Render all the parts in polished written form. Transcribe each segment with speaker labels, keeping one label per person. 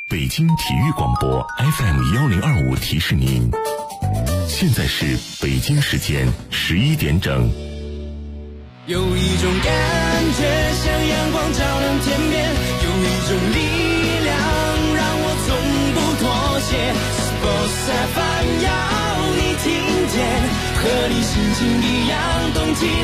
Speaker 1: 北京体育广播 FM1025 提示您，现在是北京时间11点整。
Speaker 2: 有一种感觉像阳光照亮天边，有一种力量让我从不妥协。Sports FM 要你听见，和你心情一样动起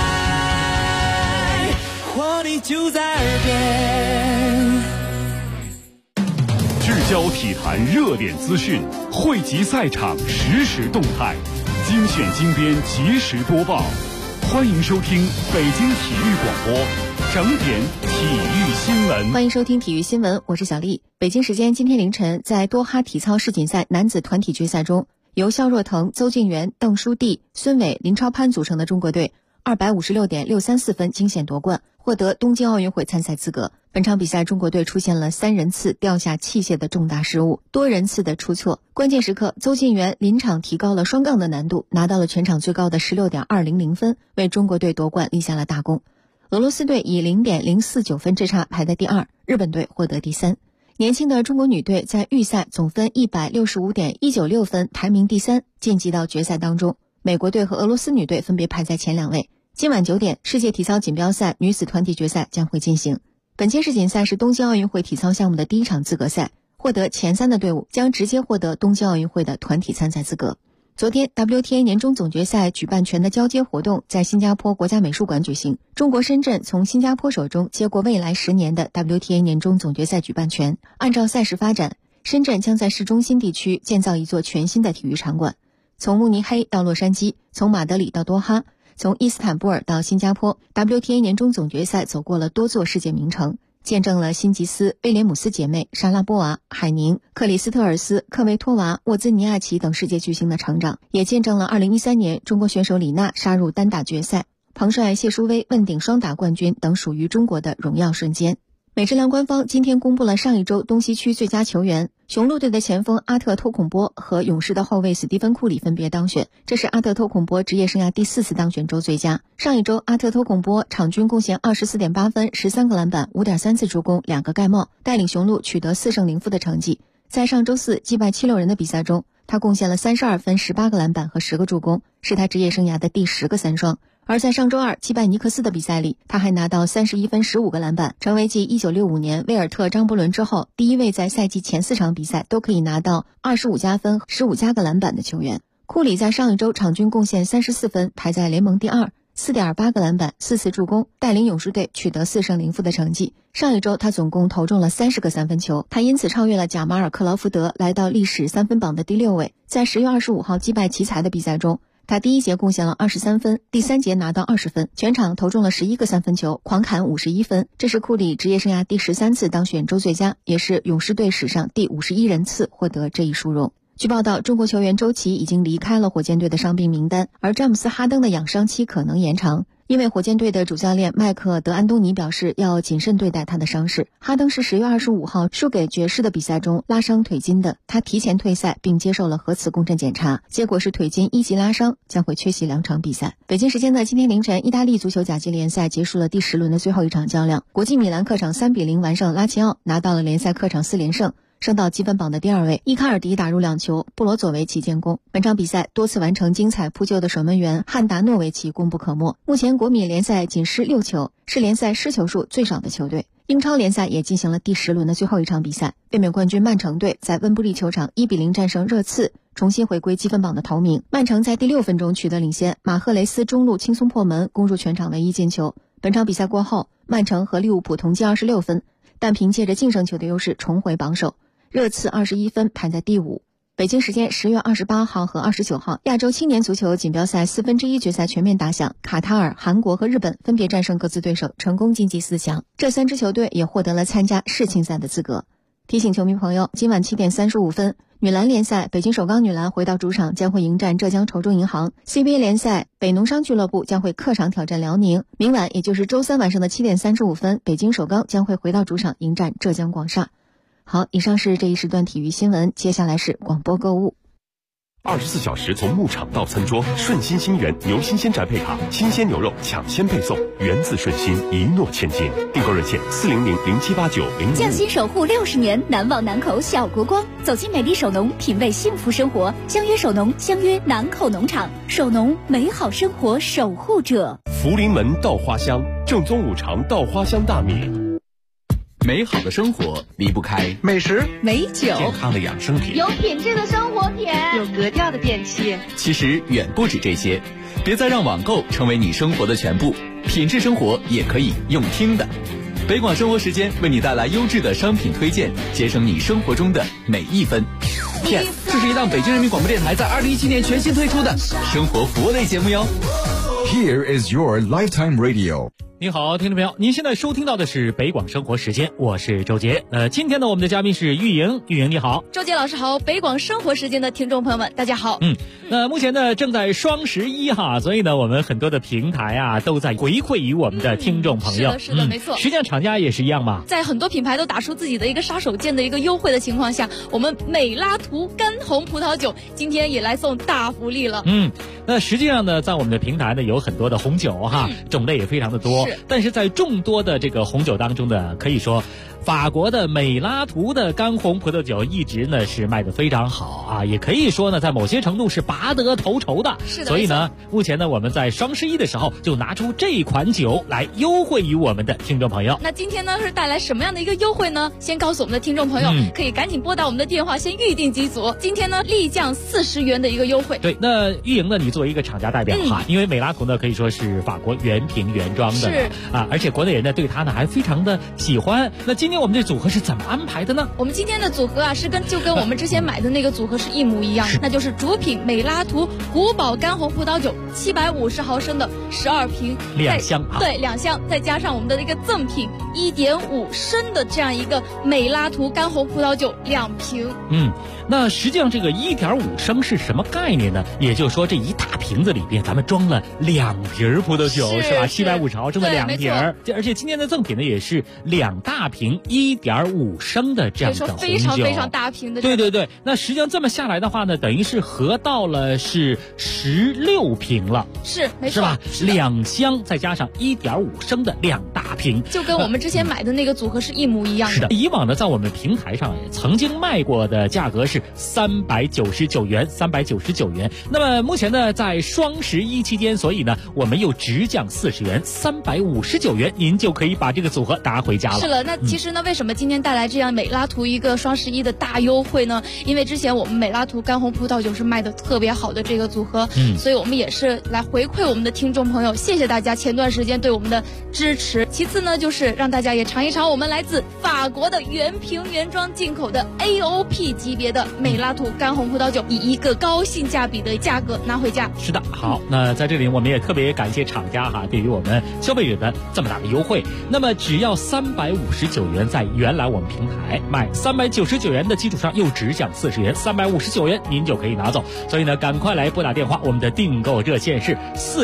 Speaker 2: 来，活力就在耳边。
Speaker 3: 聚焦体坛热点资讯，汇集赛场实时动态，精选精编及时播报。欢迎收听北京体育广播整点体育新闻。
Speaker 4: 欢迎收听体育新闻，我是小丽。北京时间今天凌晨，在多哈体操世锦赛男子团体决赛中，由肖若腾、邹敬园、邓书蒂、孙伟、林超攀组成的中国队256.634分惊险夺冠，获得东京奥运会参赛资格。本场比赛中国队出现了3人次掉下器械的重大失误，多人次的出错，关键时刻邹敬园临场提高了双杠的难度，拿到了全场最高的16.200分，为中国队夺冠立下了大功。俄罗斯队以0.049分之差排在第2，日本队获得第3。年轻的中国女队在预赛总分165.196分，排名第3，晋级到决赛当中。美国队和俄罗斯女队分别排在前2位。今晚9点，世界体操锦标赛女子团体决赛将会进行。本届世锦赛是东京奥运会体操项目的第1场资格赛，获得前3的队伍将直接获得东京奥运会的团体参赛资格。昨天 WTA 年终总决赛举办权的交接活动在新加坡国家美术馆举行，中国深圳从新加坡手中接过未来10年的 WTA 年终总决赛举办权。按照赛事发展，深圳将在市中心地区建造一座全新的体育场馆。从慕尼黑到洛杉矶，从马德里到多哈，从伊斯坦布尔到新加坡， WTA 年终总决赛走过了多座世界名城，见证了辛吉斯、威廉姆斯姐妹、莎拉波娃、海宁、克里斯特尔斯、科维托娃、沃兹尼亚奇等世界巨星的成长，也见证了2013年中国选手李娜杀入单打决赛，彭帅、谢淑薇问鼎双打冠军等属于中国的荣耀瞬间。美职篮官方今天公布了上一周东西区最佳球员，雄鹿队的前锋阿特托孔波和勇士的后卫史蒂芬库里分别当选，这是阿特托孔波职业生涯第4次当选周最佳。上一周阿特托孔波场均贡献24.8分、13个篮板、5.3次助攻、2个盖帽，带领雄鹿取得4胜0负的成绩。在上周4击败76人的比赛中，他贡献了32分、18个篮板和10个助攻，是他职业生涯的第10个3双。而在上周2击败尼克斯的比赛里，他还拿到31分15个篮板，成为继1965年威尔特、张伯伦之后第一位在赛季前4场比赛都可以拿到25加分、15加个篮板的球员。库里在上一周场均贡献34分，排在联盟第2， 4.8个篮板、4次助攻，带领勇士队取得4胜0负的成绩。上一周他总共投中了30个3分球，他因此超越了贾马尔·克劳福德，来到历史3分榜的第6位。在10月25号击败奇才的比赛中，他第1节贡献了23分，第3节拿到20分，全场投中了11个3分球，狂砍51分。这是库里职业生涯第13次当选周最佳，也是勇士队史上第51人次获得这一殊荣。据报道，中国球员周琦已经离开了火箭队的伤病名单，而詹姆斯·哈登的养伤期可能延长。因为火箭队的主教练麦克·德安东尼表示要谨慎对待他的伤势。哈登是10月25号输给爵士的比赛中拉伤腿筋的，他提前退赛并接受了核磁共振检查，结果是腿筋1级拉伤，将会缺席2场比赛。北京时间的今天凌晨，意大利足球甲级联赛结束了第10轮的最后一场较量，国际米兰客场3比0完胜拉齐奥，拿到了联赛客场4连胜，升到积分榜的第2位。伊卡尔迪打入2球，布罗佐维奇建功。本场比赛多次完成精彩扑救的守门员汉达诺维奇功不可没。目前国米联赛仅失6球，是联赛失球数最少的球队。英超联赛也进行了第10轮的最后一场比赛，卫冕冠军曼城队在温布利球场1比0战胜热刺，重新回归积分榜的头名。曼城在第6分钟取得领先，马赫雷斯中路轻松破门，攻入全场唯一进球。本场比赛过后，曼城和利物浦同积26分，但凭借着净胜球的优势重回榜首。热刺21分，排在第5。北京时间10月28号和29号，亚洲青年足球锦标赛1/4决赛全面打响，卡塔尔、韩国和日本分别战胜各自对手，成功晋级4强。这3支球队也获得了参加世青赛的资格。提醒球迷朋友，今晚7点35分，女篮联赛北京首钢女篮回到主场将会迎战浙江稠州银行。CBA 联赛北农商俱乐部将会客场挑战辽宁。明晚也就是周3晚上的7点35分，北京首钢将会回到主场迎战浙江广厦。好，以上是这一时段体育新闻，接下来是广播购物。
Speaker 5: 24小时从牧场到餐桌，顺心新源牛新鲜宅配卡，新鲜牛肉抢先配送，源自顺心，一诺千金。订购热线400078905。
Speaker 6: 匠心守护60年，难忘南口小国光。走进美丽首农，品味幸福生活。相约首农，相约南口农场。首农，美好生活守护者。
Speaker 5: 福临门稻花香，正宗五常稻花香大米。
Speaker 7: 美好的生活离不开
Speaker 8: 美食、
Speaker 6: 美酒、
Speaker 1: 健康的养生品，
Speaker 9: 有品质的生活品，
Speaker 10: 有格调的电器。
Speaker 7: 其实远不止这些，别再让网购成为你生活的全部，品质生活也可以用听的。北广生活时间为你带来优质的商品推荐，节省你生活中的每一分。这是一档北京人民广播电台在2017年全新推出的生活服务类节目哟。
Speaker 11: Here is your lifetime radio。
Speaker 12: 您好，听众朋友，您现在收听到的是北广生活时间，我是周杰。今天呢，我们的嘉宾是玉莹，玉莹你好。
Speaker 13: 周杰老师好，北广生活时间的听众朋友们，大家好。
Speaker 12: 那目前呢正在双11哈，所以呢我们很多的平台啊都在回馈于我们的听众朋友。
Speaker 13: 是的，没错。
Speaker 12: 实际上厂家也是一样嘛，
Speaker 13: 在很多品牌都打出自己的一个杀手锏的一个优惠的情况下，我们美拉图干红葡萄酒今天也来送大福利了。
Speaker 12: 那实际上呢，在我们的平台呢有很多的红酒哈，种类也非常的多，但是在众多的这个红酒当中呢，可以说法国的美拉图的干红葡萄酒一直呢是卖得非常好啊，也可以说呢在某些程度是拔得头筹的。
Speaker 13: 是的，
Speaker 12: 所以呢目前呢我们在双11的时候就拿出这款酒来优惠于我们的听众朋友。
Speaker 13: 那今天呢是带来什么样的一个优惠呢？先告诉我们的听众朋友，可以赶紧拨打我们的电话先预定几组。今天呢立降40元的一个优惠。
Speaker 12: 对，那玉莹呢，你作为一个厂家代表哈，因为美拉图呢可以说是法国原瓶原装的而且国内人呢对它呢还非常的喜欢。那今天我们这组合是怎么安排的呢？
Speaker 13: 我们今天的组合啊就跟我们之前买的那个组合是一模一样的，那就是主品美拉图古堡干红葡萄酒750毫升的12瓶
Speaker 12: ，2箱
Speaker 13: 对，2箱，再加上我们的那个赠品1.5升的这样一个美拉图干红葡萄酒2瓶。
Speaker 12: 那实际上这个1.5升是什么概念呢？也就是说这一大瓶子里边咱们装了2瓶葡萄酒，是吧？750毫升的2瓶，而且今天的赠品呢也是2大瓶1.5升的这样的红酒，
Speaker 13: 非常非常大瓶的。
Speaker 12: 对，那实际上这么下来的话呢，等于是合到了是16瓶了，
Speaker 13: 是没错，
Speaker 12: 是吧？2箱再加上1.5升的2大瓶，
Speaker 13: 就跟我们之前买的那个组合是一模一样的。
Speaker 12: 是的，以往呢在我们平台上也曾经卖过的价格是399元，399元。那么目前呢在双11期间，所以呢我们又直降40元，359元，您就可以把这个组合拿回家了。
Speaker 13: 是了，那其实呢为什么今天带来这样美拉图一个双11的大优惠呢？因为之前我们美拉图干红葡萄酒是卖的特别好的这个组合，所以我们也是来回馈我们的听众朋友，谢谢大家前段时间对我们的支持。其次呢就是让大家也尝一尝我们来自法国的原瓶原装进口的 AOP 级别的美拉图干红葡萄酒，以一个高性价比的价格拿回家。
Speaker 12: 是的，好，那在这里我们也特别感谢厂家哈对于我们消费者的这么大的优惠。那么只要359元，在原来我们平台卖399元的基础上又直降40元，359元您就可以拿走。所以呢赶快来拨打电话，我们的订购热线是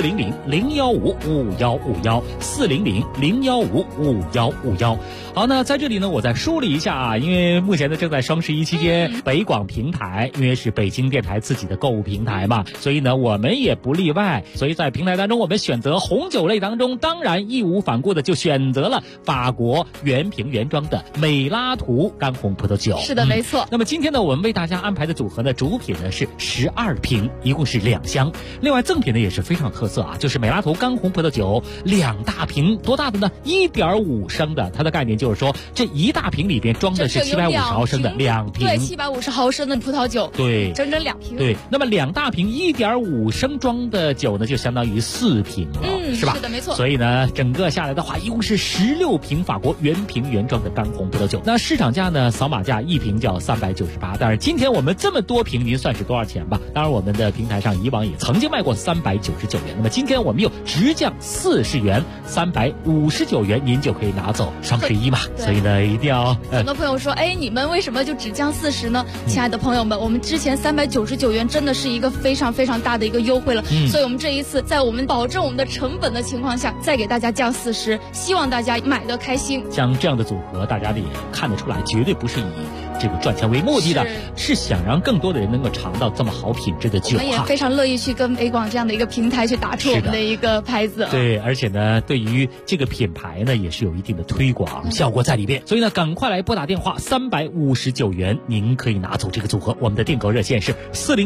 Speaker 12: 400-015-5151，400-015-5151。好，那在这里呢我再梳理一下啊，因为目前呢正在双11期间，北广平台因为是北京电台自己的购物平台嘛，所以呢我们也不例外。所以在平台当中我们选择红酒类当中，当然义无反顾的就选择了法国原瓶原装的美拉图干红葡萄酒。
Speaker 13: 是的，没错。
Speaker 12: 那么今天呢我们为大家安排的组合呢，主品呢是12瓶，一共是2箱。另外赠品呢也是非常特色啊，就是美拉图干红葡萄酒2大瓶，多大的呢？1.5升的，它的概念就是说这一大瓶里边装的是750毫升的2瓶，
Speaker 13: 对，750毫升的葡萄酒，
Speaker 12: 对，
Speaker 13: 整整2瓶。
Speaker 12: 对，那么2大瓶1.5升装的酒呢，就相当于4瓶了，是吧？
Speaker 13: 是的，没错。
Speaker 12: 所以呢，整个下来的话，一共是16瓶法国原瓶原装的干红葡萄酒。那市场价呢，扫码价一瓶叫398，当然今天我们这么多瓶，您算是多少钱吧？当然我们的平台上以往也曾经卖过399元，那么今天我们又直降40元，359元您就可以拿走，双11嘛。所以呢，一定要
Speaker 13: 很多朋友说，你们为什么就只降40呢？亲爱的朋友们，我们之前399元真的是一个非常非常大的一个优惠了，所以我们这一次在我们保证我们的成本的情况下，再给大家降40，希望大家买得开心。
Speaker 12: 像这样的组合，大家也看得出来，绝对不是以这个赚钱为目的的，是想让更多的人能够尝到这么好品质的酒。
Speaker 13: 我们也非常乐意去跟北广这样的一个平台去打出我们的一个牌子。
Speaker 12: 对，而且呢，对于这个品牌呢，也是有一定的推广效果在里边。所以呢，赶快来拨打电话，359元，您可以拿走这个组合。我们的订购热线是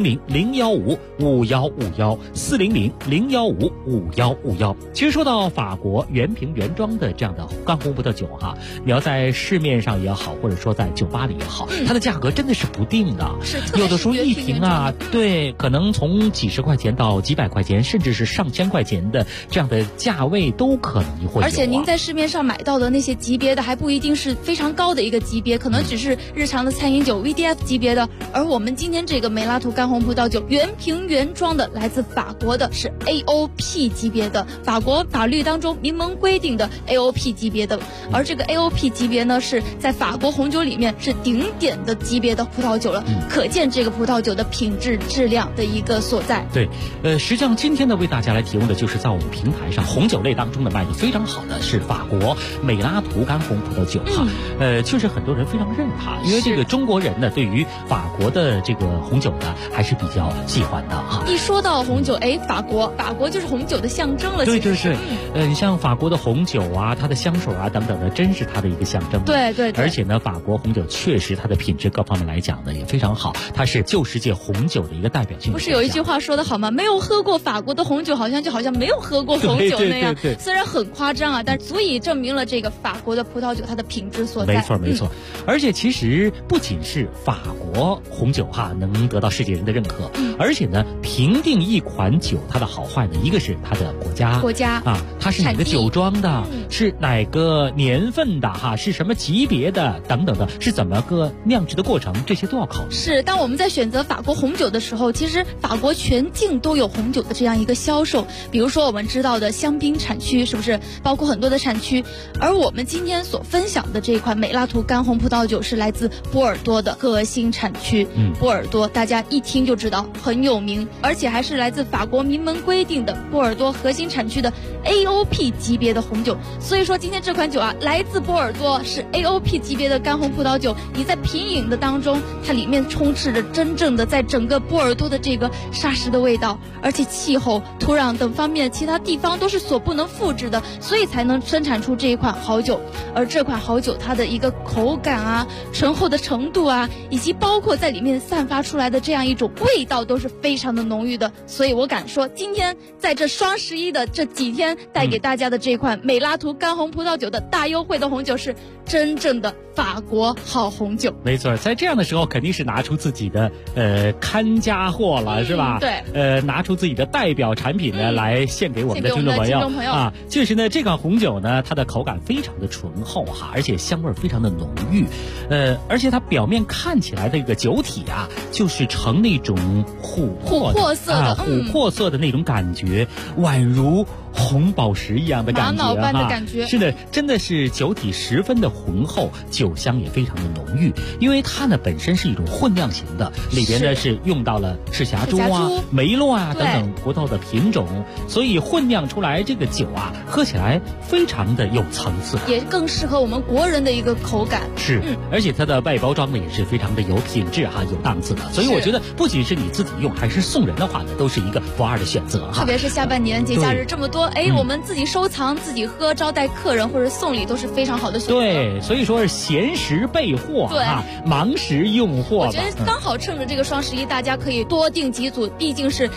Speaker 12: 400-015-5151，400-015-5151。其实说到法国原瓶原装的这样的干红葡萄酒哈，你要在市面上也好，或者说在酒吧里也好，它的价格真的是不定的。有的时候一瓶啊，对，可能从几十块钱到几百块钱，甚至是上千块钱的这样的价位都可能会有。
Speaker 13: 而且您在市面上买到的那些级别的，还不一定是非常高的一个级别，可能只是日常的餐饮酒 VDF 级别的。而我们今天这个美拉图干红葡萄酒原瓶原装的，来自法国的，是 AOP 级别的，法国法律当中明文规定的 AOP 级别的。而这个 AOP 级别呢，是在法国红酒里面是顶点的级别的葡萄酒了，可见这个葡萄酒的品质质量的一个所在。
Speaker 12: 对，实际上今天呢，为大家来提供的就是在我们平台上红酒类当中呢卖的非常好的是法国美拉图干红葡萄酒哈。确实很多人非常认它，因为这个中国人呢对于法国的这个红酒呢还是比较喜欢的哈。
Speaker 13: 一说到红酒，法国就是红酒的象征了。
Speaker 12: 对对对，你像法国的红酒啊，它的香水啊等等的，真是它的一个象征。
Speaker 13: 对对对。
Speaker 12: 而且呢，法国红酒确实它的品质各方面来讲呢也非常好，它是旧世界红酒的一个代表性。
Speaker 13: 不是有一句话说得好吗？没有喝过法国的红酒，好像没有喝过红酒那样。
Speaker 12: 对，
Speaker 13: 虽然很夸张啊，但足以证明了这个法国的葡萄酒它的品质所在。
Speaker 12: 没错。而且其实不仅是法国红酒哈能得到世界人的认可，而且呢，评定一款酒它的好坏呢，一个是它的国家啊，它是哪个酒庄的，是哪个年份的哈，是什么级别的等等的，是怎么个酿制的过程，这些都要考虑。
Speaker 13: 是，当我们在选择法国红酒的时候，其实法国全境都有红酒的这样一个销售。比如说我们知道的香槟产区，是不是包括很多的产区？而我们今天所分享的这一款美拉图干红葡萄酒是来自波尔多的核心产区。波尔多大家一听就知道很有名，而且还是来自法国明文规定的波尔多核心产区的 AOP 级别的红酒。所以说今天这款酒啊，来自波尔多，是 AOP 级别的干红葡萄酒。你在品饮的当中，它里面充斥着真正的在整个波尔多的这个沙石的味道，而且气候、土壤等方面其他地方都是所不能复制的，所以才能生产出这一款好酒。而这款好酒它的一个口感啊、醇厚的程度啊，以及包括在里面散发出来的这样一种味道都是非常的浓郁的。所以我敢说，今天在这双11的这几天带给大家的这款美拉图干红葡萄酒的大优惠的红酒是真正的法国好红酒。
Speaker 12: 没错，在这样的时候肯定是拿出自己的看家货了，是吧？
Speaker 13: 对，
Speaker 12: 拿出自己的代表产品呢来献给我们的听众朋友啊。确实呢，这款红酒呢，它的口感非常的醇厚哈，而且香味非常的浓郁，而且它表面看起来的一个酒体啊，就是呈那种琥珀色的那种感觉，宛如红宝石一样的感觉，
Speaker 13: 玛瑙般的感觉。
Speaker 12: 是的，真的是酒体十分的浑厚，酒香也非常的浓郁。因为它呢本身是一种混酿型的，里边呢是用到了赤霞珠啊、梅洛啊等等葡萄的品种，所以混酿出来这个酒啊，喝起来非常的有层次，
Speaker 13: 也更适合我们国人的一个口感。
Speaker 12: 是，而且它的外包装呢也是非常的有品质哈、有档次的。所以我觉得，不仅是你自己用，还是送人的话呢，都是一个不二的选择哈。
Speaker 13: 特别是下半年节假日这么多。我们自己收藏、自己喝、招待客人或者送礼都是非常好的选择。
Speaker 12: 对，所以说是闲时备货啊，忙时用货。
Speaker 13: 我觉得刚好趁着这个双11，大家可以多订几组，毕竟是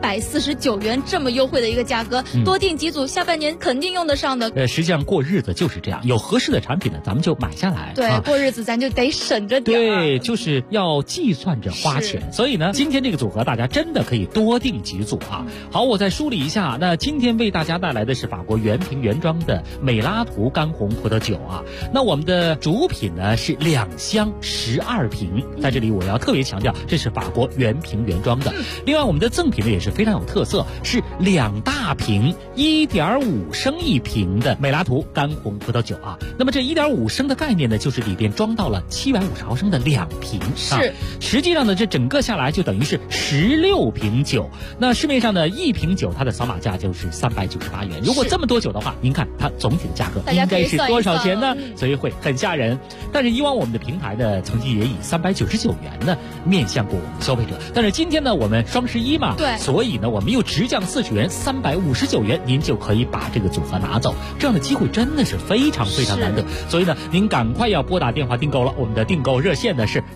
Speaker 13: 349元这么优惠的一个价格，多订几组，下半年肯定用得上的。
Speaker 12: 实际上过日子就是这样，有合适的产品呢，咱们就买下来。
Speaker 13: 对，过日子咱就得省着点。
Speaker 12: 对，就是要计算着花钱。所以呢，今天这个组合大家真的可以多订几组啊。好，我再梳理一下，那今天为大家带来的是法国原瓶原装的美拉图干红葡萄酒啊。那我们的主品呢是2箱12瓶，在这里我要特别强调，这是法国原瓶原装的。另外我们的赠品呢也是非常有特色，是2大瓶1.5升一瓶的美拉图干红葡萄酒啊。那么这1.5升的概念呢，就是里边装到了750毫升的2瓶，
Speaker 13: 是
Speaker 12: 实际上呢这整个下来就等于是16瓶酒。那市面上呢一瓶酒它的扫码价就是360 398元。如果这么多酒的话，您看它总体的价格应该是多少钱呢？所以会很吓人。但是以往我们的平台呢，曾经也以399元呢面向过我们消费者。但是今天呢，我们双11嘛，
Speaker 13: 对，
Speaker 12: 所以呢，我们又直降40元，359元，您就可以把这个组合拿走。这样的机会真的是非常非常难得。所以呢，您赶快要拨打电话订购了。我们的订购热线呢是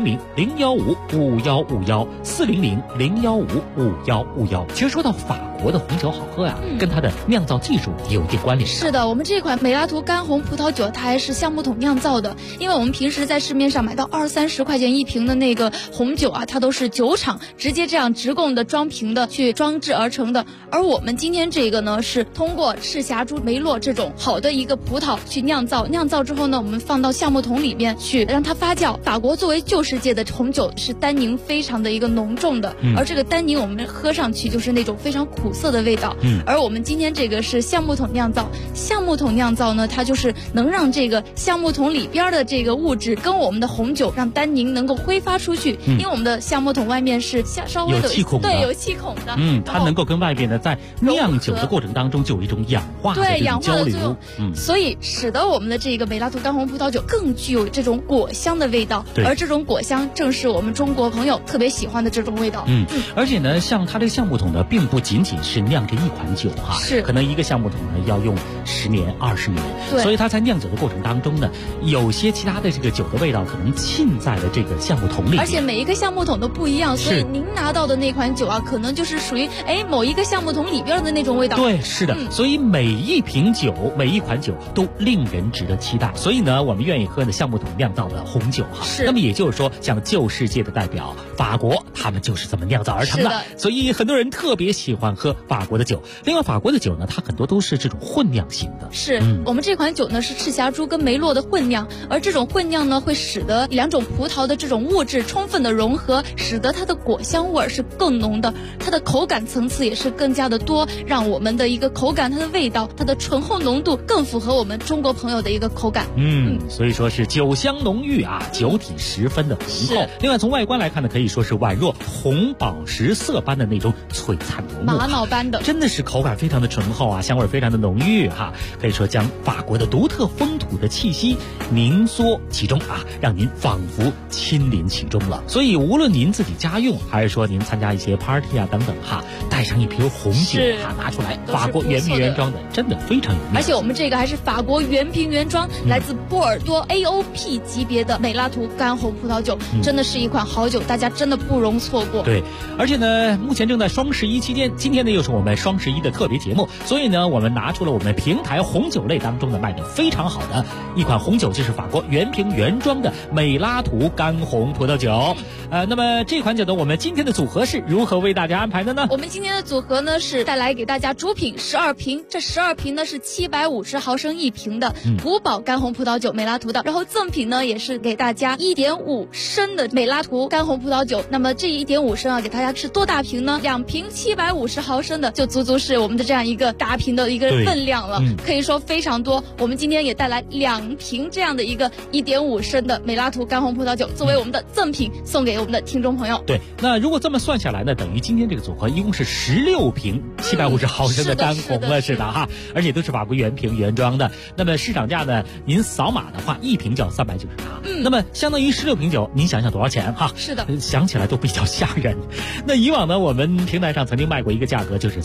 Speaker 12: 400-015-5151，400-015-5151。其实说到法国的红酒好喝呀，跟它的酿造技术有一定关联。
Speaker 13: 是的，我们这款美拉图干红葡萄酒，它还是橡木桶酿造的。因为我们平时在市面上买到20-30块钱一瓶的那个红酒啊，它都是酒厂直接这样直供的装瓶的去装制而成的。而我们今天这个呢，是通过赤霞珠、梅洛这种好的一个葡萄去酿造，酿造之后呢，我们放到橡木桶里面去让它发酵。法国作为旧世界的红酒，是单宁非常的一个浓重的，而这个单宁我们喝上去就是那种非常苦涩的味道。而我们今天这个是橡木桶酿造，橡木桶酿造呢，它就是能让这个橡木桶里边的这个物质跟我们的红酒让单宁能够挥发出去，因为我们的橡木桶外面是稍微
Speaker 12: 有气孔的，
Speaker 13: 对，有气孔的，
Speaker 12: 它能够跟外边的在酿酒的过程当中就有一种氧化的这种交流，
Speaker 13: 所以使得我们的这个美拉图干红葡萄酒更具有这种果香的味道，而这种果香正是我们中国朋友特别喜欢的这种味道。
Speaker 12: 而且呢，像它这个橡木桶呢，并不仅仅是酿这一款酒哈，
Speaker 13: 是
Speaker 12: 可能一个橡木桶呢要用10年、20年，所以它在酿酒的过程当中呢，有些其他的这个酒的味道可能浸在了这个橡木桶里，
Speaker 13: 而且每一个橡木桶都不一样，所以您拿到的那款酒啊，可能就是属于某一个橡木桶里边的那种味道。
Speaker 12: 对，是的，所以每一瓶酒、每一款酒都令人值得期待。所以呢，我们愿意喝的橡木桶酿造的红酒哈。那么也就是说，像旧世界的代表法国，他们就是这么酿造而成的。所以很多人特别喜欢喝法国的酒。另外，法国的酒呢，它很多都是这种混酿型的。
Speaker 13: 是，我们这款酒呢是赤霞珠跟梅洛的混酿，而这种混酿呢会使得两种葡萄的这种物质充分的融合，使得它的果香味是更浓的，它的口感层次也是更加的多，让我们的一个口感、它的味道、它的醇厚浓度更符合我们中国朋友的一个口感。
Speaker 12: 所以说是酒香浓郁啊，酒体十分的浑厚。另外从外观来看呢，可以说是宛若红宝石色般的那种璀璨夺目，
Speaker 13: 玛瑙般的，
Speaker 12: 真的是口感非常的醇厚啊，香味非常的浓郁哈，可以说将法国的独特风土的气息凝缩其中啊，让您仿佛亲临其中了。所以无论您自己家用，还是说您参加一些 party 啊等等哈，带上一瓶红酒拿出来，法国原瓶原装的，真的非常有面子。
Speaker 13: 而且我们这个还是法国原瓶原装，来自波尔多 AOP 级别的美拉图干红葡萄酒，真的是一款好酒，大家真的不容错过。
Speaker 12: 对，而且呢，目前正在双11期间，今天呢又是我们双11的特别节目，所以呢，我们拿出了我们平台红酒类当中的卖的非常好的一款红酒，就是法国原瓶原装的美拉图干红葡萄酒。那么这款酒呢，我们今天的组合是如何为大家安排的呢？
Speaker 13: 我们今天的组合呢是带来给大家主品12瓶，这12瓶呢是750毫升一瓶的古堡干红葡萄酒美拉图的，然后赠品呢也是给大家1.5升的美拉图干红葡萄酒。那么这1.5升啊，给大家是多大瓶呢？2瓶750毫升的，就足足是我们的这样一个大瓶的一个分量了，可以说非常多。我们今天也带来2瓶这样的一个1.5升的美拉图干红葡萄酒，作为我们的赠品送给我们的听众朋友。
Speaker 12: 对，那如果这么算下来呢，等于今天这个组合一共是16瓶750毫升的干红了，是的哈，而且都是法国原瓶原装的。那么市场价呢，您扫码的话，一瓶就要398，那么相当于16瓶酒，您想想多少钱哈？
Speaker 13: 是的，
Speaker 12: 想起来都比较吓人。那以往呢，我们平台上曾经卖过一个价格，就是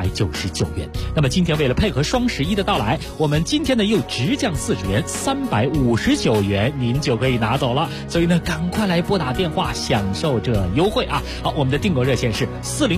Speaker 12: 399元。那么今天为了配合双11的到来，我们今天呢又直降40元，359元，您就可以拿走了。所以呢，赶快来拨打电话享受这优惠啊！好，我们的订购热线是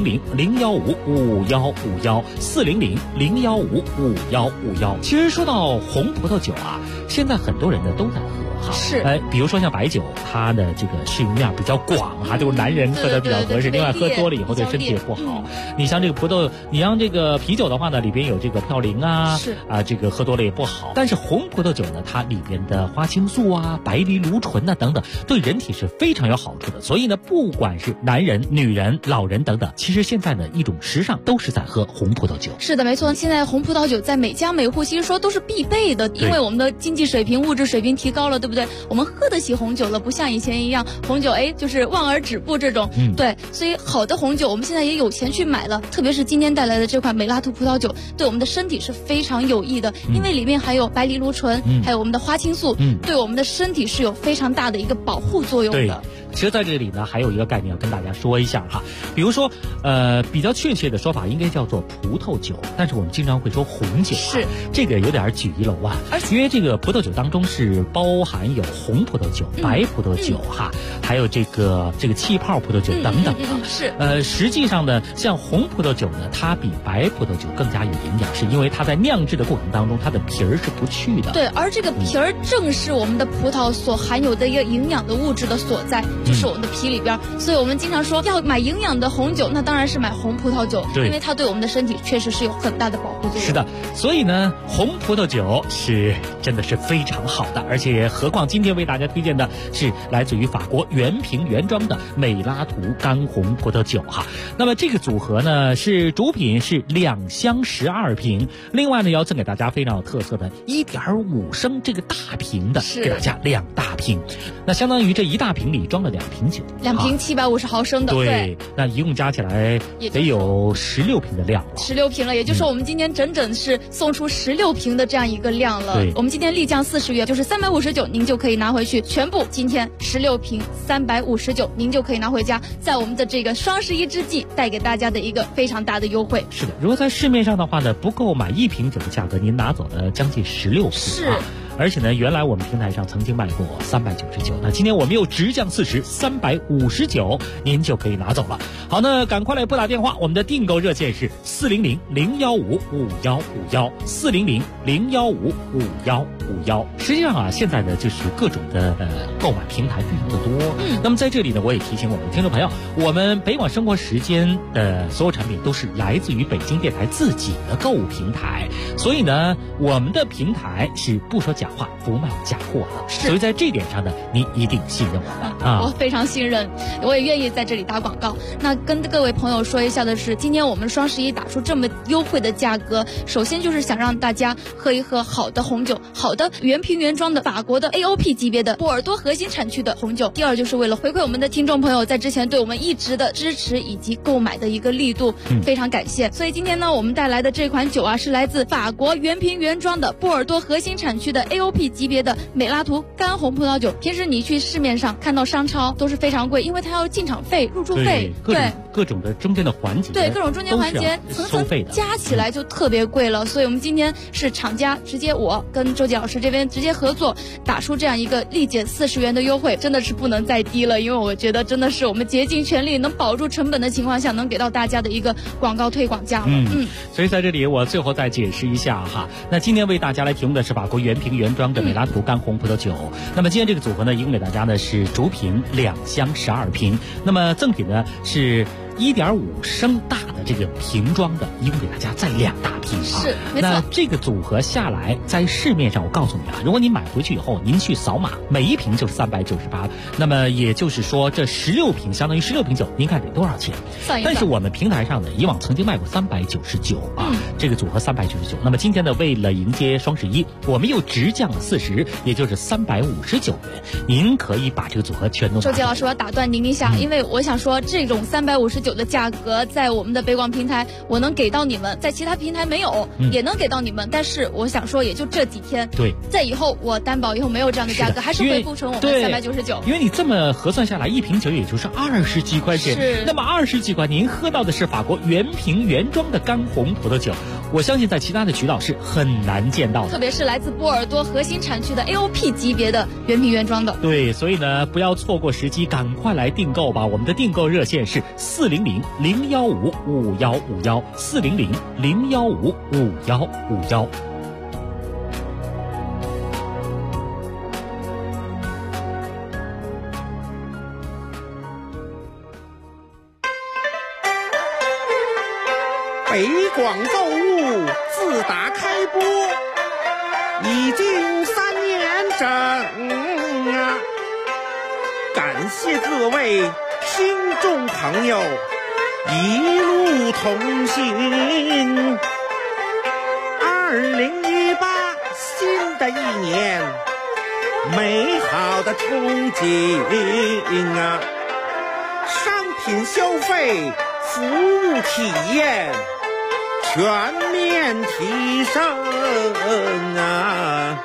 Speaker 12: 400-015-5151，400-015-5151。其实说到红葡萄酒啊，现在很多人呢都在喝。
Speaker 13: 是，
Speaker 12: 比如说像白酒，它的这个适用面比较广哈，就是男人喝的比较合适。另外，喝多了以后对身体也不好。你像这个葡萄，你像这个啤酒的话呢，里边有这个嘌呤啊，这个喝多了也不好。但是红葡萄酒呢，它里边的花青素啊、白藜芦醇啊等等，对人体是非常有好处的。所以呢，不管是男人、女人、老人等等，其实现在呢，一种时尚都是在喝红葡萄酒。
Speaker 13: 是的，没错。现在红葡萄酒在每家每户其实说都是必备的，因为我们的经济水平、物质水平提高了，对不对？ 不对？我们喝得起红酒了，不像以前一样，红酒就是望而止步这种。对，所以好的红酒我们现在也有钱去买了，特别是今天带来的这款美拉图葡萄酒，对我们的身体是非常有益的，因为里面含有白藜芦醇，还有我们的花青素，对我们的身体是有非常大的一个保护作用的。
Speaker 12: 其实在这里呢，还有一个概念要跟大家说一下哈，比如说，比较确切的说法应该叫做葡萄酒，但是我们经常会说红酒，
Speaker 13: 是
Speaker 12: 这个有点举一楼啊，因为这个葡萄酒当中是包含有红葡萄酒、白葡萄酒哈，还有这个气泡葡萄酒等等的。
Speaker 13: 是
Speaker 12: 实际上呢，像红葡萄酒呢，它比白葡萄酒更加有营养，是因为它在酿制的过程当中，它的皮儿是不去的。
Speaker 13: 对，而这个皮儿正是我们的葡萄所含有的一个营养的物质的所在。就是我们的皮里边，所以我们经常说要买营养的红酒，那当然是买红葡萄酒，因为它对我们的身体确实是有很大的保护作用。
Speaker 12: 是的，所以呢，红葡萄酒是真的是非常好的，而且何况今天为大家推荐的是来自于法国原瓶原装的美拉图干红葡萄酒哈。那么这个组合呢是主品是2箱12瓶，另外呢要赠给大家非常有特色的1.5升这个大瓶的，给大家2大瓶，那相当于这1大瓶里装了2瓶酒
Speaker 13: ，2瓶750毫升的，
Speaker 12: 对，那一共加起来得有16瓶的量了
Speaker 13: ，16瓶了，也就是说我们今天整整是送出16瓶的这样一个量了。我们今天立降40元，就是359，您就可以拿回去，全部今天16瓶359，您就可以拿回家，在我们的这个双11之际带给大家的一个非常大的优惠。
Speaker 12: 是的，如果在市面上的话呢，不够买1瓶酒的价格，您拿走了将近16瓶。
Speaker 13: 是。
Speaker 12: 而且呢，原来我们平台上曾经卖过399，那今天我们又直降40，359，您就可以拿走了。好，那赶快来拨打电话，我们的订购热线是400-015-5151，400-015-5151。实际上啊，现在呢就是各种的购买平台非常的多。那么在这里呢，我也提醒我们的听众朋友，我们北广生活时间的所有产品都是来自于北京电台自己的购物平台，所以呢，我们的平台是不说假话，不卖假货的，所以在这点上呢，您一定信任我们啊！
Speaker 13: 我非常信任，我也愿意在这里打广告。那跟各位朋友说一下的是，今天我们双11打出这么优惠的价格，首先就是想让大家喝一喝好的红酒，好的原瓶原装的法国的 AOP 级别的波尔多核心产区的红酒。第二就是为了回馈我们的听众朋友在之前对我们一直的支持以及购买的一个力度，非常感谢。所以今天呢，我们带来的这款酒啊，是来自法国原瓶原装的波尔多核心产区的 AOP 级别的美拉图干红葡萄酒。平时你去市面上看到商超都是非常贵，因为它要进场费、入驻费，
Speaker 12: 各种的中间的环节，
Speaker 13: 对各种中间环节层层加起来就特别贵了。所以我们今天是厂家直接我跟周杰老师这边直接合作，打出这样一个立减40元的优惠，真的是不能再低了。因为我觉得真的是我们竭尽全力能保住成本的情况下，能给到大家的一个广告推广价了。
Speaker 12: 所以在这里我最后再解释一下哈，那今天为大家来提供的是法国原瓶原装的美拉图干红葡萄酒。那么今天这个组合呢，一共给大家呢是主品2箱12瓶，那么赠品呢是1.5升大的这个瓶装的，一共给大家再2大瓶啊。
Speaker 13: 是，没错。
Speaker 12: 那这个组合下来，在市面上我告诉你啊，如果你买回去以后，您去扫码，每一瓶就是398，那么也就是说这16瓶相当于16瓶酒，您看得多少钱？但是我们平台上呢，以往曾经卖过399啊，这个组合399。那么今天呢，为了迎接双11，我们又直降了40，也就是359元，您可以把这个组合全都。
Speaker 13: 周杰老师，我要打断您一下，因为我想说这种359的价格在我们的北广平台我能给到你们，在其他平台没有，也能给到你们，但是我想说也就这几天，
Speaker 12: 对，
Speaker 13: 在以后我担保以后没有这样的价格，还是恢复成我们399。
Speaker 12: 因为你这么核算下来，一瓶酒也就是20几块钱，
Speaker 13: 是，
Speaker 12: 那么20几块您喝到的是法国原瓶原装的干红葡萄酒，我相信在其他的渠道是很难见到的，
Speaker 13: 特别是来自波尔多核心产区的 AOP 级别的原瓶原装的。
Speaker 12: 对，所以呢，不要错过时机，赶快来订购吧。我们的订购热线是400-015-5151，400-015-5151。
Speaker 8: 北广购物自打开播已经3年整啊，感谢各位听众朋友一路同行。2018新的一年， 美好的憧憬啊！商品消费，服务体验全面提升啊！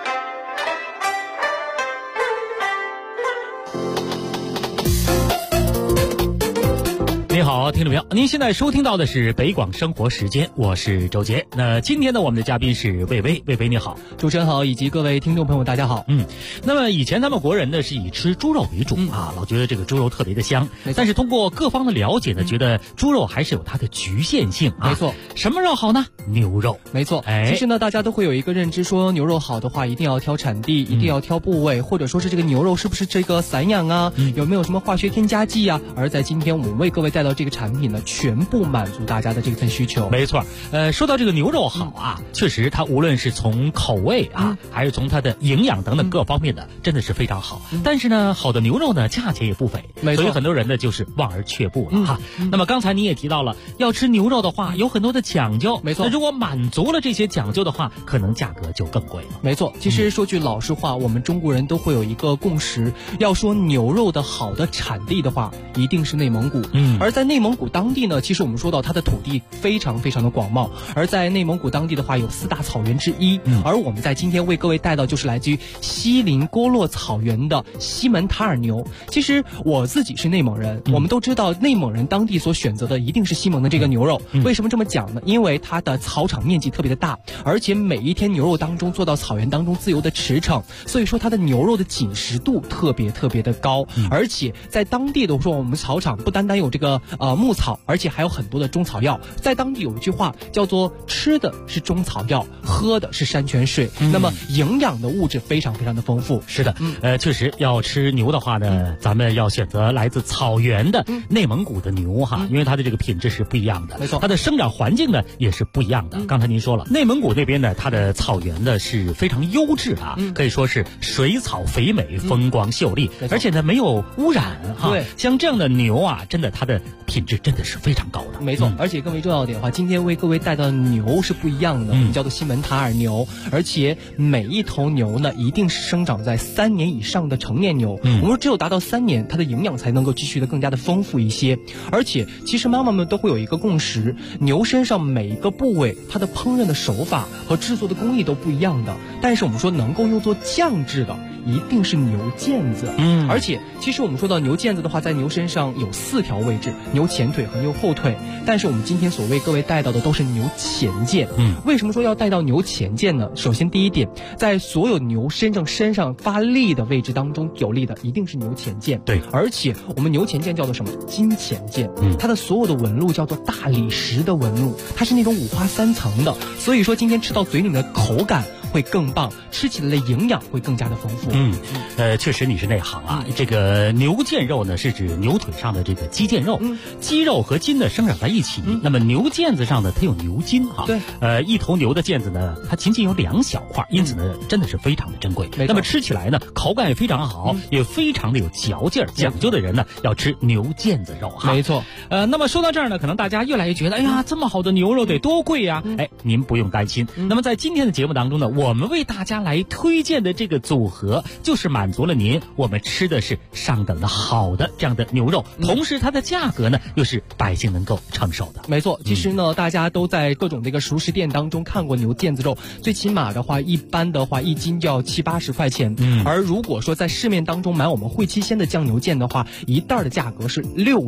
Speaker 12: 你好，听众朋友，您现在收听到的是北广生活时间，我是周杰。那今天呢，我们的嘉宾是魏巍，魏巍你好，
Speaker 9: 主持人好，以及各位听众朋友大家好。
Speaker 12: 那么以前咱们国人呢是以吃猪肉为主啊，老觉得这个猪肉特别的香，但是通过各方的了解呢，觉得猪肉还是有它的局限性啊。
Speaker 9: 没错，
Speaker 12: 什么肉好呢？牛肉。
Speaker 9: 没错，其实呢，大家都会有一个认知，说牛肉好的话，一定要挑产地，一定要挑部位，或者说是这个牛肉是不是这个散养啊，有没有什么化学添加剂啊？而在今天我们为各位带到这个产品呢，全部满足大家的这份需求。
Speaker 12: 没错，说到这个牛肉好啊，确实它无论是从口味啊，还是从它的营养等等各方面的，真的是非常好。但是呢，好的牛肉呢，价钱也不菲，所以很多人呢就是望而却步了哈。那么刚才你也提到了，要吃牛肉的话，有很多的讲究。
Speaker 9: 没错，
Speaker 12: 那如果满足了这些讲究的话，可能价格就更贵了。
Speaker 9: 没错，其实说句老实话，我们中国人都会有一个共识，要说牛肉的好的产地的话，一定是内蒙古。而在内蒙古当地呢，其实我们说到它的土地非常非常的广袤，而在内蒙古当地的话，有4大草原之一。而我们在今天为各位带到就是来自于锡林郭勒草原的西门塔尔牛。其实我自己是内蒙人，我们都知道内蒙人当地所选择的一定是西蒙的这个牛肉。为什么这么讲呢？因为它的草场面积特别的大，而且每一天牛肉当中做到草原当中自由的驰骋，所以说它的牛肉的紧实度特别的高。而且在当地的说，我们草场不单单有这个牧草，而且还有很多的中草药。在当地有一句话叫做吃的是中草药，喝的是山泉水。那么营养的物质非常的丰富。
Speaker 12: 是的，确实要吃牛的话呢，咱们要选择来自草原的内蒙古的牛哈，因为它的这个品质是不一样的。
Speaker 9: 没错，
Speaker 12: 它的生长环境呢也是不一样的。刚才您说了，内蒙古那边呢，它的草原呢是非常优质的啊，可以说是水草肥美，风光秀丽，而且呢没有污染哈。
Speaker 9: 对，
Speaker 12: 像这样的牛啊，真的它的品质真的是非常高的。
Speaker 9: 没错，而且更为重要的话，今天为各位带到的牛是不一样的，我们叫做西门塔尔牛，而且每一头牛呢，一定是生长在3年以上的成年牛。我们说只有达到3年，它的营养才能够继续的更加的丰富一些。而且其实妈妈们都会有一个共识，牛身上每一个部位，它的烹饪的手法和制作的工艺都不一样的，但是我们说能够用作酱制的，一定是牛腱子。而且其实我们说到牛腱子的话，在牛身上有4条位置，牛前腿和牛后腿，但是我们今天所为各位带到的都是牛前腱。为什么说要带到牛前腱呢？首先第一点，在所有牛身上发力的位置当中，有力的一定是牛前腱。
Speaker 12: 对，
Speaker 9: 而且我们牛前腱叫做什么？金前腱。它的所有的纹路叫做大理石的纹路，它是那种5花3层的，所以说今天吃到嘴里面的口感会更棒，吃起来的营养会更加的丰富。
Speaker 12: 确实你是内行啊。这个牛腱肉呢，是指牛腿上的这个肌腱肉，肌肉和筋呢生长在一起。那么牛腱子上呢，它有牛筋哈。
Speaker 9: 对，
Speaker 12: 一头牛的腱子呢，它仅仅有2小块，因此呢，真的是非常的珍贵。那么吃起来呢，口感也非常好，也非常的有嚼劲儿。讲究的人呢，要吃牛腱子肉哈。
Speaker 9: 没错。
Speaker 12: 那么说到这儿呢，可能大家越来越觉得，哎呀，这么好的牛肉得多贵呀！您不用担心。那么在今天的节目当中呢，我们为大家来推荐的这个组合，就是满足了您我们吃的是上等的好的这样的牛肉，同时它的价格呢又是百姓能够承受的。
Speaker 9: 没错，其实呢，大家都在各种这个熟食店当中看过牛腱子肉，最起码的话，一般的话1斤就要70-80块钱。而如果说在市面当中买我们汇七鲜的酱牛腱的话，一袋的价格是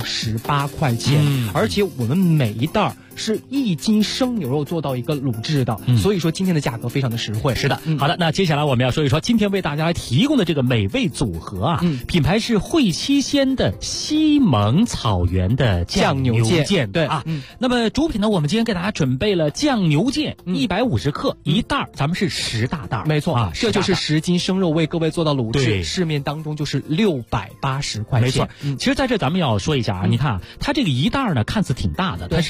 Speaker 9: 68块钱。而且我们每一袋是1斤生牛肉做到一个卤制的，所以说今天的价格非常的实惠。
Speaker 12: 是的，好的，那接下来我们要说一说今天为大家来提供的这个美味组合啊，品牌是汇七鲜的西蒙草原的酱牛腱。
Speaker 9: 对
Speaker 12: 啊，那么主品呢，我们今天给大家准备了酱牛腱150克一袋，咱们是10大袋。
Speaker 9: 没错
Speaker 12: 啊，
Speaker 9: 这就是10斤生肉为各位做到卤制，市面当中就是680块钱。
Speaker 12: 没错，其实在这咱们要说一下啊，你看啊，它这个一袋呢看似挺大的，它是150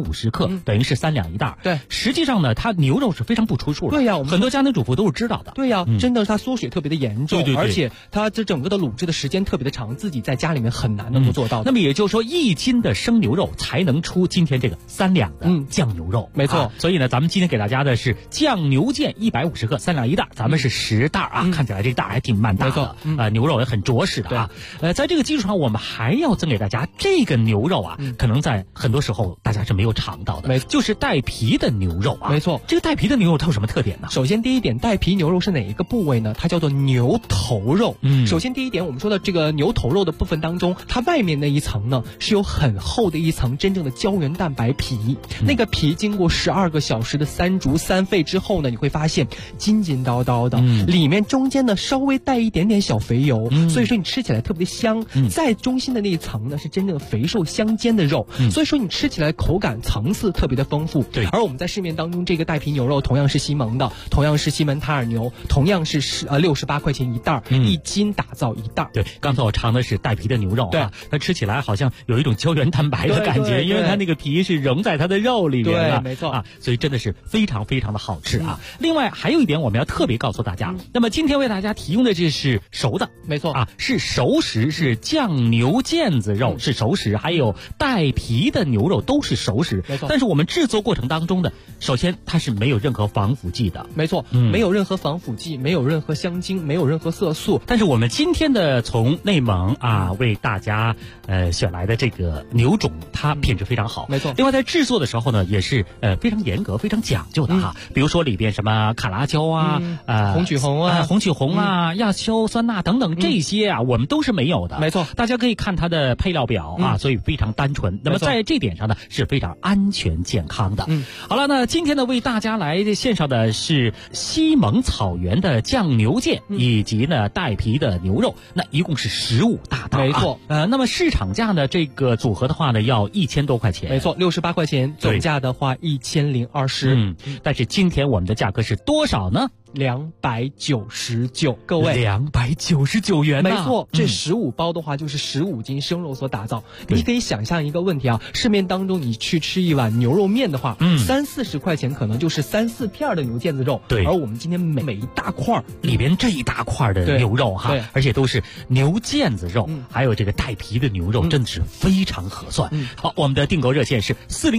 Speaker 12: 150克，等于是3两一袋。
Speaker 9: 对，
Speaker 12: 实际上呢，它牛肉是非常不出数的。
Speaker 9: 对呀，
Speaker 12: 很多家庭主妇都是知道的。
Speaker 9: 对呀，真的它缩水特别的严重，
Speaker 12: 对，
Speaker 9: 而且它这整个的卤制的时间特别的长，自己在家里面很难能够做到的。
Speaker 12: 那么也就是说，1斤的生牛肉才能出今天这个3两的酱牛肉。
Speaker 9: 没错。
Speaker 12: 所以呢，咱们今天给大家的是酱牛腱150克，3两一袋，咱们是10袋啊，看起来这袋还挺蛮大的。牛肉也很着实的啊。在这个基础上，我们还要赠给大家这个牛肉啊，可能在很多时候大家是没有尝到的，就是带皮的牛肉啊。
Speaker 9: 没错，
Speaker 12: 这个带皮的牛肉它有什么特点呢？
Speaker 9: 首先第一点，带皮牛肉是哪一个部位呢？它叫做牛头肉。首先第一点，我们说的这个牛头肉的部分当中，它外面那一层呢是有很厚的一层真正的胶原蛋白皮，那个皮经过12个小时的3煮3沸之后呢，你会发现筋筋道道的，里面中间呢稍微带一点点小肥油，所以说你吃起来特别的香。在中心的那一层呢是真正肥瘦相间的肉，所以说你吃起来口感层次特别的丰富。
Speaker 12: 对，
Speaker 9: 而我们在市面当中这个带皮牛肉同样是西蒙的，同样是西门塔尔牛，同样是68块钱一袋，1斤打造一袋。
Speaker 12: 对，刚才我尝的是带皮的牛肉啊，它吃起来好像有一种胶原蛋白的感觉，因为它那个皮是融在它的肉里面的，
Speaker 9: 没错
Speaker 12: 啊，所以真的是非常非常的好吃啊。另外还有一点我们要特别告诉大家，那么今天为大家提供的这是熟的，
Speaker 9: 没错
Speaker 12: 啊，是熟食，是酱牛腱子肉是熟食，还有带皮的牛肉都是熟食，
Speaker 9: 没错。
Speaker 12: 但是我们制作过程当中的，首先它是没有任何防腐剂的，
Speaker 9: 没错，没有任何防腐剂，没有任何香精，没有任何色素。
Speaker 12: 但是我们今天的从内蒙啊为大家选来的这个牛种，它品质非常好，
Speaker 9: 没错。
Speaker 12: 另外在制作的时候呢，也是非常严格、非常讲究的哈。比如说里边什么卡拉椒啊、
Speaker 9: 红曲红啊、
Speaker 12: 亚硝酸钠等等这些啊，我们都是没有的。
Speaker 9: 没错，
Speaker 12: 大家可以看它的配料表啊，所以非常单纯。那么在这点上呢，是非常安全健康的。好了，那今天呢为大家来献上的是西蒙草原的酱牛腱，以及呢带皮的牛肉，那一共是15大袋。
Speaker 9: 没错，
Speaker 12: 那么市场价呢这个组合的话呢要1000多块钱。
Speaker 9: 没错，68块钱，总价的话1020。
Speaker 12: 但是今天我们的价格是多少呢
Speaker 9: ？299，各位
Speaker 12: ，299元。
Speaker 9: 没错，这15包的话就是15斤生肉所打造。你可以想象一个问题啊，市面当中你去吃一碗牛肉面的话，30-40块钱可能就是3-4片的牛腱子肉。
Speaker 12: 对，
Speaker 9: 而我们今天每一大块
Speaker 12: 里边这一大块的牛肉哈，而且都是牛腱子肉，还有这个带皮的牛肉，真的是非常合算。好，我们的订购热线是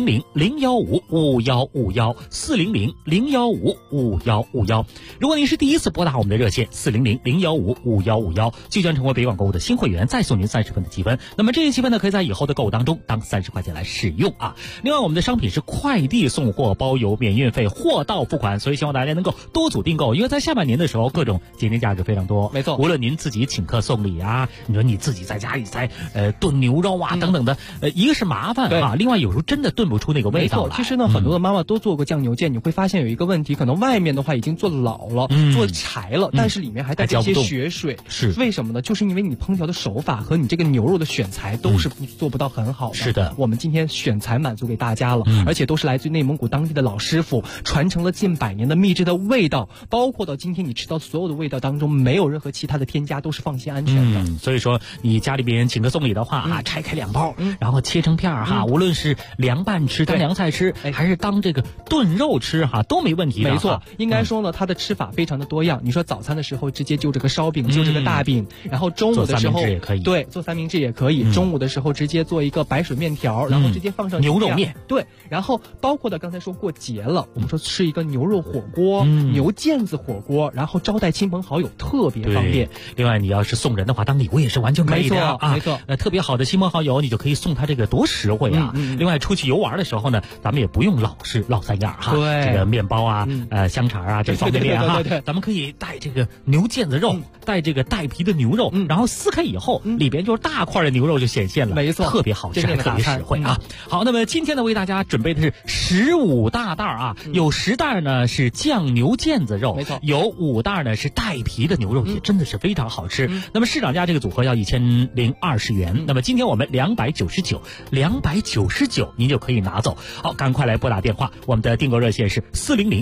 Speaker 12: 400-015-5151，400-015-5151。如果您是第一次拨打我们的热线400-015-5151，即将成为北广购物的新会员，再送您30分的积分。那么这些积分呢，可以在以后的购物当中当30块钱来使用啊。另外，我们的商品是快递送货，包邮免运费，货到付款，所以希望大家能够多组订购，因为在下半年的时候，各种节庆价值非常多。
Speaker 9: 没错，
Speaker 12: 无论您自己请客送礼啊，你说你自己在家里在炖牛肉啊等等的，一个是麻烦啊，另外有时候真的炖不出那个味道来。
Speaker 9: 其实呢，很多的妈妈都做过酱牛腱，你会发现有一个问题，可能外面的话已经做老了，做柴了，但是里面还带着一些血水，
Speaker 12: 是
Speaker 9: 为什么呢？就是因为你烹调的手法和你这个牛肉的选材都是做不到很好的。
Speaker 12: 是的，
Speaker 9: 我们今天选材满足给大家了，而且都是来自于内蒙古当地的老师傅，传承了近100年的秘制的味道，包括到今天你吃到所有的味道当中，没有任何其他的添加，都是放心安全的。
Speaker 12: 所以说你家里边请客送礼的话啊，拆开2包，然后切成片哈，无论是凉拌吃、当凉菜吃，还是当这个炖肉吃哈，都没问题的。
Speaker 9: 没错，应该说呢，它的吃法非常的多样。你说早餐的时候直接就这个烧饼，就这个大饼，然后中午的时候
Speaker 12: 也可以，
Speaker 9: 对，做三明治也可以。中午的时候直接做一个白水面条，然后直接放上
Speaker 12: 牛肉面，
Speaker 9: 对，然后包括的刚才说过节了，我们说吃一个牛肉火锅、牛腱子火锅，然后招待亲朋好友特别方便。
Speaker 12: 另外，你要是送人的话，当礼物也是完全可以的啊。
Speaker 9: 没错，
Speaker 12: 特别好的亲朋好友，你就可以送他这个多实惠啊。另外，出去游玩的时候呢，咱们也不用老三样哈，这个面包啊、香肠啊这方便面哈，咱们可以带这个牛腱子肉，带这个带皮的牛肉，然后撕开以后，里边就是大块的牛肉就显现了，
Speaker 9: 没错，
Speaker 12: 特别好吃，还特别实惠啊。好，那么今天呢，为大家准备的是15大袋啊，有10袋呢是酱牛腱子肉，
Speaker 9: 没错，
Speaker 12: 有5袋呢是带皮的牛肉，也真的是非常好吃。那么市场价这个组合要1020元，那么今天我们299，您就可以拿走。好，赶快来拨打电话，我们的订购热线是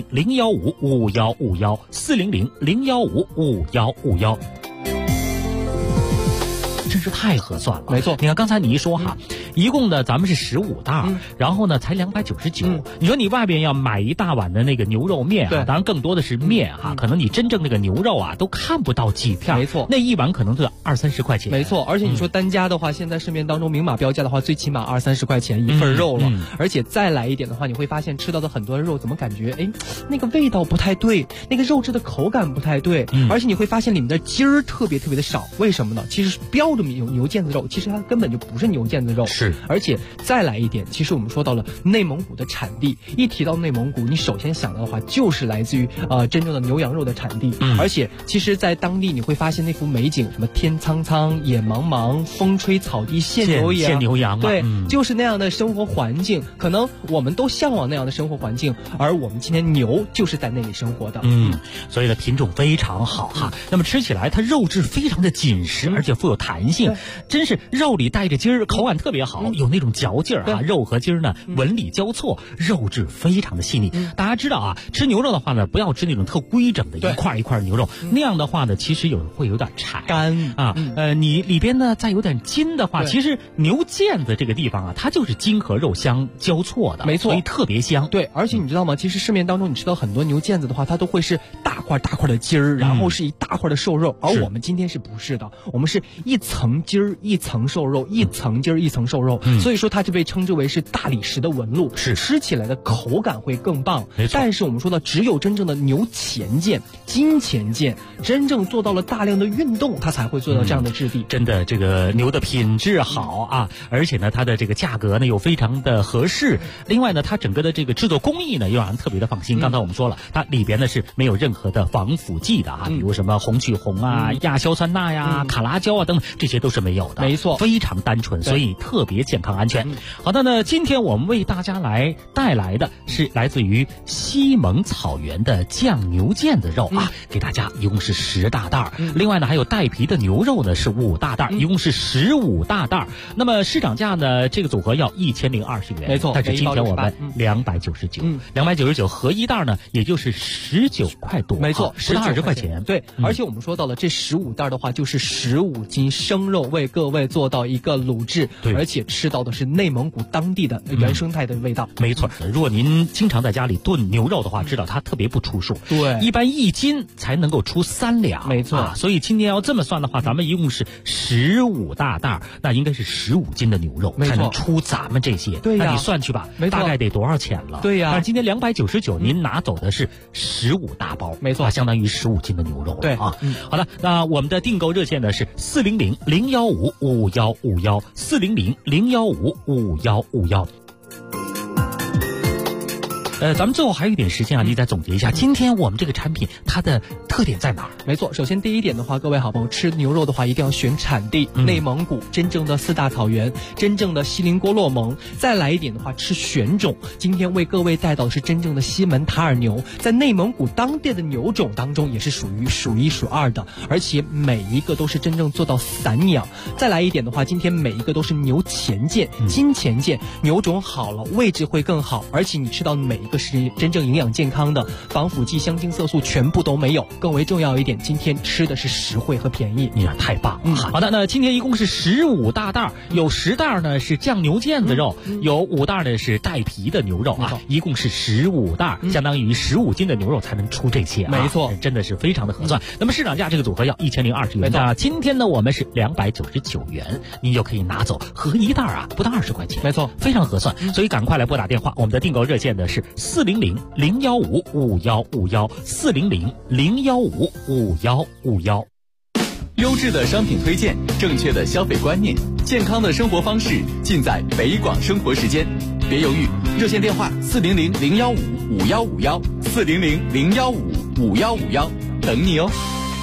Speaker 12: 400-015-5151，400-015-5151。真是太合算了，
Speaker 9: 没错。
Speaker 12: 你看刚才你一说哈， 一共呢咱们是15袋，然后呢才299。你说你外边要买一大碗的那个牛肉面啊，当然更多的是面哈，可能你真正那个牛肉啊都看不到几片，
Speaker 9: 没错，
Speaker 12: 那一碗可能就20-30块钱。
Speaker 9: 没错，而且你说单价的话，现在市面当中明码标价的话，最起码20-30块钱一份肉了，而且再来一点的话，你会发现吃到的很多肉怎么感觉那个味道不太对，那个肉质的口感不太对，而且你会发现里面的筋儿特别的少，为什么呢？其实标着牛腱子肉，其实它根本就不是牛腱子肉，
Speaker 12: 是。
Speaker 9: 而且再来一点，其实我们说到了内蒙古的产地，一提到内蒙古，你首先想到的话就是来自于真正的牛羊肉的产地，而且其实在当地你会发现那幅美景，什么天苍苍野茫茫，风吹草低见牛羊，对，就是那样的生活环境，可能我们都向往那样的生活环境，而我们今天牛就是在那里生活的，
Speaker 12: 所以呢品种非常好哈。那么吃起来它肉质非常的紧实，而且富有弹性，真是肉里带着筋儿，口感特别好，有那种嚼劲儿啊，肉和筋儿呢纹理交错，肉质非常的细腻。大家知道啊，吃牛肉的话呢，不要吃那种特规整的一块一块牛肉，那样的话呢，其实会有点柴
Speaker 9: 干
Speaker 12: 啊。你里边呢再有点筋的话，其实牛腱子这个地方啊，它就是筋和肉相交错的，
Speaker 9: 没错，
Speaker 12: 所以特别香。
Speaker 9: 对，而且你知道吗？其实市面当中你吃到很多牛腱子的话，它都会是大块大块的筋儿，然后是一大块的瘦肉，而我们今天是不是的？我们是一层筋儿一层瘦肉，一层筋儿一层瘦肉，所以说它就被称之为是大理石的纹路，
Speaker 12: 是
Speaker 9: 吃起来的口感会更棒。
Speaker 12: 没错，
Speaker 9: 但是我们说到只有真正的牛前腱、筋前腱，真正做到了大量的运动，它才会做到这样的质地。
Speaker 12: 真的，这个牛的品质好啊，而且呢，它的这个价格呢又非常的合适。另外呢，它整个的这个制作工艺呢又让人特别的放心。刚才我们说了，它里边呢是没有任何的防腐剂的啊，比如什么红曲红啊、亚硝酸钠呀、卡拉胶啊等等，这些都是没有的。
Speaker 9: 没错，
Speaker 12: 非常单纯，所以特别健康安全。好的呢，今天我们为大家带来的是来自于西蒙草原的酱牛腱子肉啊，给大家一共是10大袋。另外呢，还有带皮的牛肉呢是5大袋，一共是15大袋。那么市场价呢，这个组合要1020元，
Speaker 9: 没错。
Speaker 12: 但是今天我们299合一袋呢，也就是19块多，
Speaker 9: 没错
Speaker 12: ，10-20块钱。
Speaker 9: 对，而且我们说到了这15袋的话，就是15斤生肉，为各位做到一个卤制，而且吃到的是内蒙古当地的原生态的味道。
Speaker 12: 没错，如果您经常在家里炖牛肉的话，知道它特别不出数，
Speaker 9: 对，
Speaker 12: 一般1斤才能够出3两，
Speaker 9: 没错。
Speaker 12: 所以今天要这么算的话，咱们一共是15大袋，那应该是15斤的牛肉才能出咱们这些。
Speaker 9: 对呀，
Speaker 12: 那你算去吧，大概得多少钱了？
Speaker 9: 对呀。
Speaker 12: 但是今天299，您拿走的是15大包，
Speaker 9: 没错，
Speaker 12: 相当于15斤的牛肉。
Speaker 9: 对
Speaker 12: 啊，好的，那我们的订购热线呢是400-015-5151，400-015-5151。咱们最后还有一点时间啊，你再总结一下，今天我们这个产品它的特点在哪儿？
Speaker 9: 没错，首先第一点的话，各位好朋友吃牛肉的话，一定要选产地，内蒙古真正的4大草原，真正的锡林郭勒盟。再来一点的话，吃选种。今天为各位带到的是真正的西门塔尔牛，在内蒙古当地的牛种当中也是属于数1数2的，而且每一个都是真正做到散养。再来一点的话，今天每一个都是牛前腱、筋前腱，牛种好了，位置会更好，而且你吃到每一个是真正营养健康的，防腐剂、香精、色素全部都没有。更为重要一点，今天吃的是实惠和便宜，
Speaker 12: 你呀太棒了。好的，那今天一共是15大袋，有10袋呢是酱牛腱子肉，有5袋呢是带皮的牛肉啊，一共是15袋，相当于15斤的牛肉才能出这些啊，
Speaker 9: 没错，
Speaker 12: 真的是非常的合算。那么市场价这个组合要1020元，那今天呢我们是299元，你就可以拿走合一袋啊，不到20块钱，
Speaker 9: 没错，
Speaker 12: 非常合算。所以赶快来拨打电话，我们的订购热线呢是400-015-5151，400-015-5151。
Speaker 7: 优质的商品推荐，正确的消费观念，健康的生活方式，尽在北广生活时间。别犹豫，热线电话400-015-5151，400-015-5151，等你哦。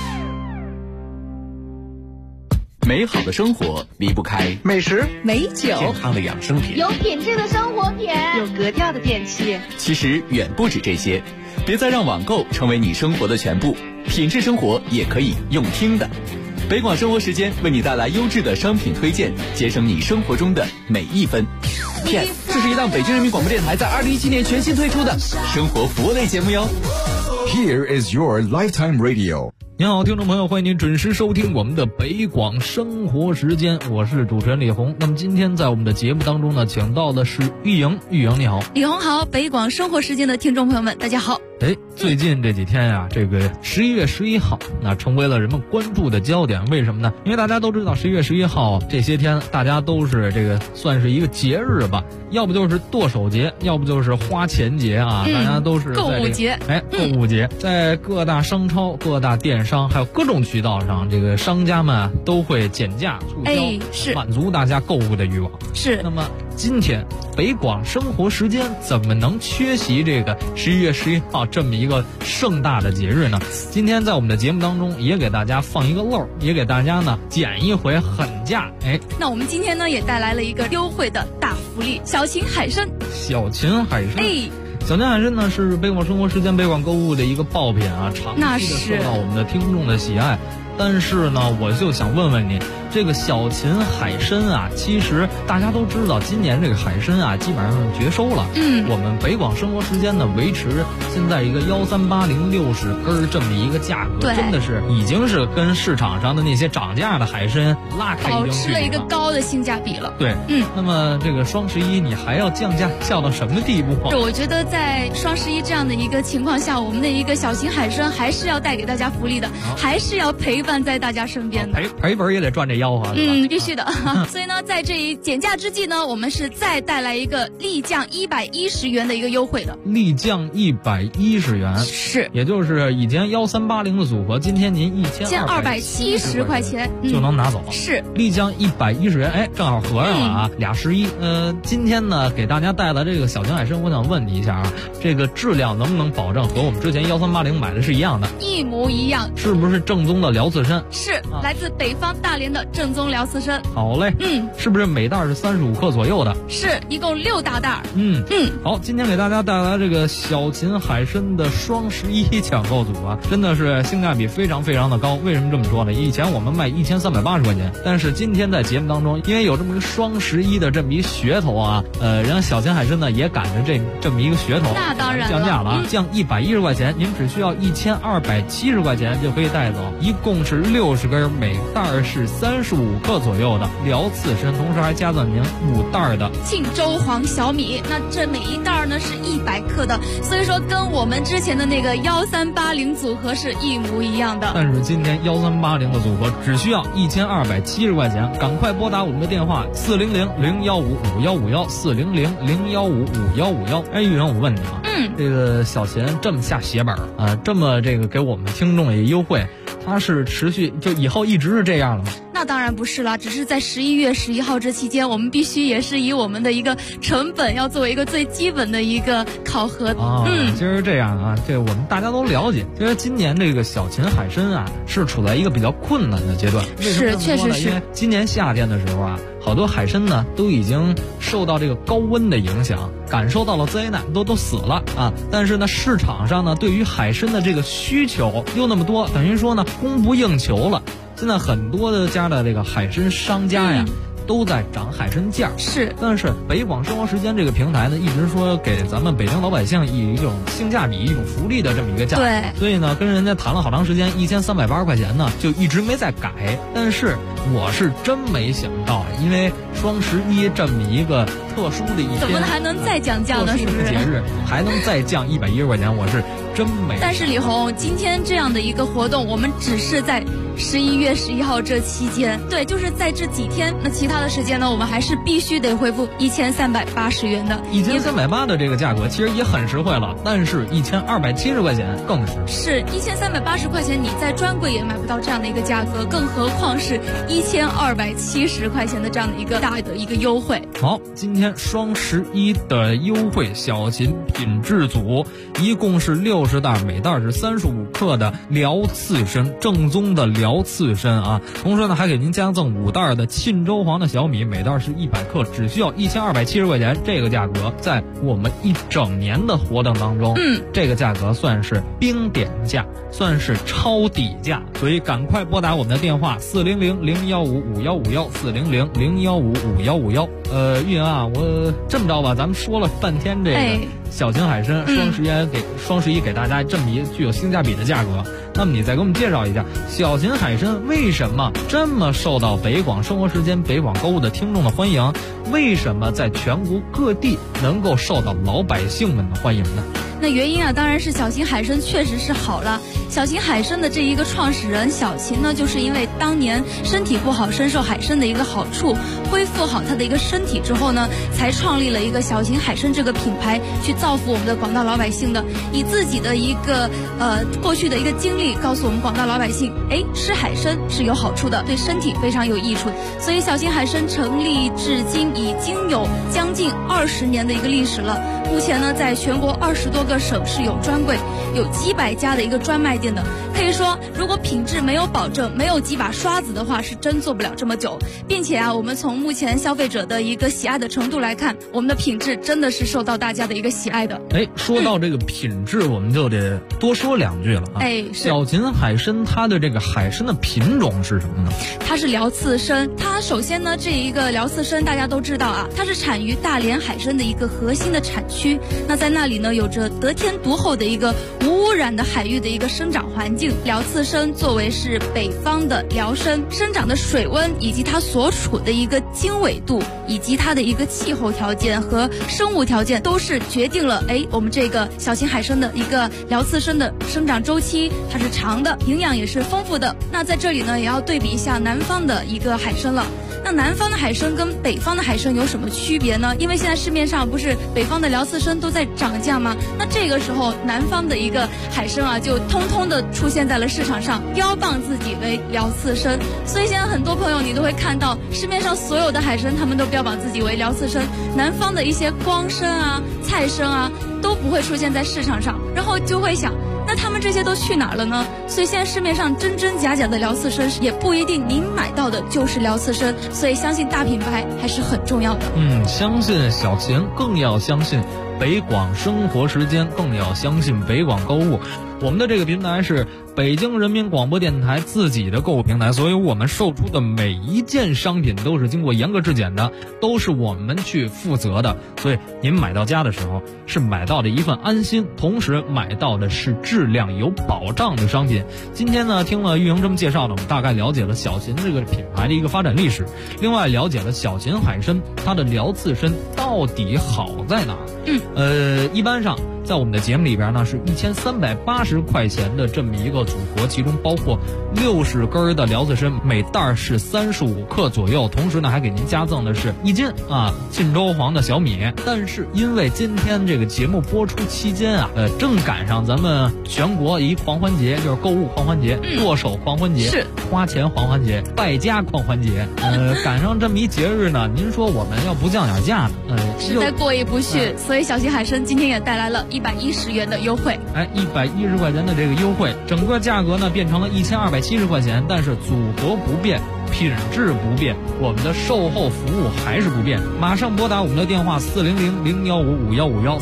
Speaker 7: 美好的生活离不开
Speaker 8: 美食、
Speaker 10: 美酒、
Speaker 5: 健康的养生品、
Speaker 10: 有品质的生活品、有格调的电器。
Speaker 7: 其实远不止这些，别再让网购成为你生活的全部，品质生活也可以用听的。北广生活时间为你带来优质的商品推荐，节省你生活中的每一分。片，这是一档北京人民广播电台在2017年全新推出的生活服务类节目哟。
Speaker 11: Here is your lifetime radio.
Speaker 14: 您好，听众朋友，欢迎您准时收听我们的北广生活时间，我是主持人李红。那么今天在我们的节目当中呢，请到的是玉莹。玉莹你好。
Speaker 13: 李红好，北广生活时间的听众朋友们大家好。
Speaker 14: 最近这几天呀，这个11月11号那成为了人们关注的焦点。为什么呢？因为大家都知道11月11号这些天大家都是这个算是一个节日吧，要不就是剁手节，要不就是花钱节啊，大家都是在
Speaker 13: 购物节。
Speaker 14: 购物节，在各大商超、各大电商还有各种渠道上，这个商家们都会减价促销，满足大家购物的欲望。
Speaker 13: 是。
Speaker 14: 那么今天北广生活时间怎么能缺席这个11月11号这么一个盛大的节日呢？今天在我们的节目当中也给大家放一个漏，也给大家呢减一回狠价。
Speaker 13: 那我们今天呢也带来了一个优惠的大福利，小秦海参。
Speaker 14: 小秦海参。小秦海参呢是北广生活时间、北广购物的一个爆品啊，长期的受到我们的听众的喜爱。但是呢，我就想问问你，这个小秦海参啊，其实大家都知道，今年这个海参啊，基本上绝收了。我们北广生活时间呢，维持现在一个138060根这么一个价格，真的是已经是跟市场上的那些涨价的海参拉开一定距离了，保
Speaker 13: 持了一个高的性价比了。
Speaker 14: 对，那么这个双11你还要降价降到什么地步？
Speaker 13: 我觉得在双11这样的一个情况下，我们的一个小秦海参还是要带给大家福利的，还是要陪伴在大家身边的。
Speaker 14: 赔本也得赚这吆喝。
Speaker 13: 必须的。所以呢，在这一减价之际呢，我们是再带来一个立降110元的一个优惠的。
Speaker 14: 立降110元，
Speaker 13: 是，
Speaker 14: 也就是以前1380的组合，今天您1270
Speaker 13: 块钱
Speaker 14: 就能拿走。
Speaker 13: 是，
Speaker 14: 立降110元，正好合上了啊，俩11。今天呢，给大家带来这个小秦海参，我想问你一下啊，这个质量能不能保证和我们之前1380买的是一样的？
Speaker 13: 一模一样。
Speaker 14: 是不是正宗的辽刺参？
Speaker 13: 是，来自北方大连的正宗辽刺参。
Speaker 14: 好嘞，是不是每袋是35克左右的？
Speaker 13: 是，一共6大袋。
Speaker 14: 好，今天给大家带来这个小秦海参的双11抢购组啊，真的是性价比非常非常的高。为什么这么说呢？以前我们卖1380块钱，但是今天在节目当中，因为有这么一个双11的这么一噱头啊，人家小秦海参呢也赶着这么一个噱头，
Speaker 13: 那当然
Speaker 14: 降价了啊，降110块钱，您只需要1270块钱就可以带走，一共是60根，每袋是35克左右的辽刺参，同时还加赠您5袋的
Speaker 13: 庆州黄小米。那这每一袋呢是100克的，所以说跟我们之前的那个1380组合是一模一样的。
Speaker 14: 但是今天1380的组合只需要1270块钱，赶快拨打我们的电话400-015-5151，400-015-5151。玉莹，我问你啊，这个小秦这么下血本啊，这么这个给我们听众也优惠，它是持续就以后一直是这样的吗？
Speaker 13: 那当然不是了，只是在11月11号这期间，我们必须也是以我们的一个成本要作为一个最基本的一个考核。
Speaker 14: 其实这样啊，这我们大家都了解。其实今年这个小秦海参啊，是处在一个比较困难的阶段。
Speaker 13: 是，确实是。
Speaker 14: 因为今年夏天的时候啊，好多海参呢都已经受到这个高温的影响，感受到了灾难，都死了啊。但是呢，市场上呢对于海参的这个需求又那么多，等于说呢供不应求了。现在很多的家的这个海参商家呀，都在涨海参价。
Speaker 13: 是，
Speaker 14: 但是北广生活时间这个平台呢，一直说给咱们北京老百姓以一种性价比、一种福利的这么一个价格。
Speaker 13: 对，
Speaker 14: 所以呢，跟人家谈了好长时间，1380块钱呢，就一直没再改。但是我是真没想到，因为双11这么一个特殊的一天，
Speaker 13: 怎么还能再降价呢？是不是？
Speaker 14: 节日还能再降110块钱，我是真没。
Speaker 13: 但是李红，今天这样的一个活动，我们只是在11月11号这期间，对，就是在这几天。那其他的时间呢，我们还是必须得恢复1380元的。
Speaker 14: 1380的这个价格其实也很实惠了，但是1270块钱更
Speaker 13: 是1380块钱，你在专柜也买不到这样的一个价格，更何况是1270块钱的这样的一个大的一个优惠。
Speaker 14: 好，今天双11的优惠小秦品质组，一共是60袋，每袋是35克的辽刺参，正宗的辽刺参啊。同时呢，还给您加赠5袋的沁州黄的小米，每袋是100克，只需要1270块钱。这个价格在我们一整年的活动当中，这个价格算是冰点价，算是超底价。所以赶快拨打我们的电话400-015-5151，400-015-5151。玉莹啊，我这么着吧，咱们说了半天这个小秦海参双11给大家这么一具有性价比的价格， 那么你再给我们介绍一下小秦海参为什么这么受到北广生活时间、北广购物的听众的欢迎？为什么在全国各地能够受到老百姓们的欢迎呢？
Speaker 13: 那原因啊，当然是小秦海参确实是好了。小秦海参的这一个创始人小秦呢，就是因为当年身体不好，深受海参的一个好处，恢复好他的一个身体之后呢，才创立了一个小秦海参这个品牌，去造福我们的广大老百姓的。以自己的一个过去的一个经历，告诉我们广大老百姓，吃海参是有好处的，对身体非常有益处。所以小秦海参成立至今已经有将近20年的一个历史了。目前呢，在全国20多个省市有专柜，有几百家的一个专卖店的。可以说，如果品质没有保证，没有几把刷子的话，是真做不了这么久。并且啊，我们从目前消费者的一个喜爱的程度来看，我们的品质真的是受到大家的一个喜爱的。
Speaker 14: 说到这个品质，我们就得多说两句了啊。小秦海参它的这个海参的品种是什么呢？
Speaker 13: 它是辽刺参。它首先呢，这一个辽刺参大家都知道啊，它是产于大连海参的一个核心的产区。那在那里呢，有着得天独厚的一个无污染的海域的一个生长环境。辽刺参作为是北方的辽参，生长的水温以及它所处的一个经纬度，以及它的一个气候条件和生物条件，都是决定了我们这个小秦海参的一个辽刺参的生长周期，它是长的，营养也是丰富的。那在这里呢，也要对比一下南方的一个海参了。那南方的海参跟北方的海参有什么区别呢？因为现在市面上不是北方的辽刺参都在涨价吗？那这个时候南方的一个海参啊，就通通的出现在了市场上，标榜自己为辽刺参。所以现在很多朋友你都会看到市面上所有的海参，他们都标榜自己为辽刺参，南方的一些光参啊、菜参啊都不会出现在市场上，然后就会想，那他们这些都去哪儿了呢？所以现在市面上真真假假的辽刺参也不一定您买到的就是辽刺参，所以相信大品牌还是很重要的。
Speaker 14: 相信小秦，更要相信北广生活时间，更要相信北广购物。我们的这个平台是北京人民广播电台自己的购物平台，所以我们售出的每一件商品都是经过严格质检的，都是我们去负责的。所以您买到家的时候是买到的一份安心，同时买到的是质量有保障的商品。今天呢，听了玉莹这么介绍呢，我们大概了解了小秦这个品牌的一个发展历史，另外了解了小秦海参它的辽刺参到底好在哪儿。一般上在我们的节目里边呢，是1380块钱的这么一个组合，其中包括60根的辽刺参，每袋是35克左右，同时呢还给您加赠的是1斤沁州黄的小米。但是因为今天这个节目播出期间正赶上咱们全国一狂欢节，就是购物狂欢节、剁手狂欢节、是花钱狂欢节、败家狂欢节，赶上这么一节日呢，您说我们要不降点价呢，
Speaker 13: 实在过意不去。所以小秦海参今天也带来了110元的优惠
Speaker 14: ，110块钱的这个优惠，整个价格呢变成了1270块钱，但是组合不变，品质不变，我们的售后服务还是不变。马上拨打我们的电话400-015-5151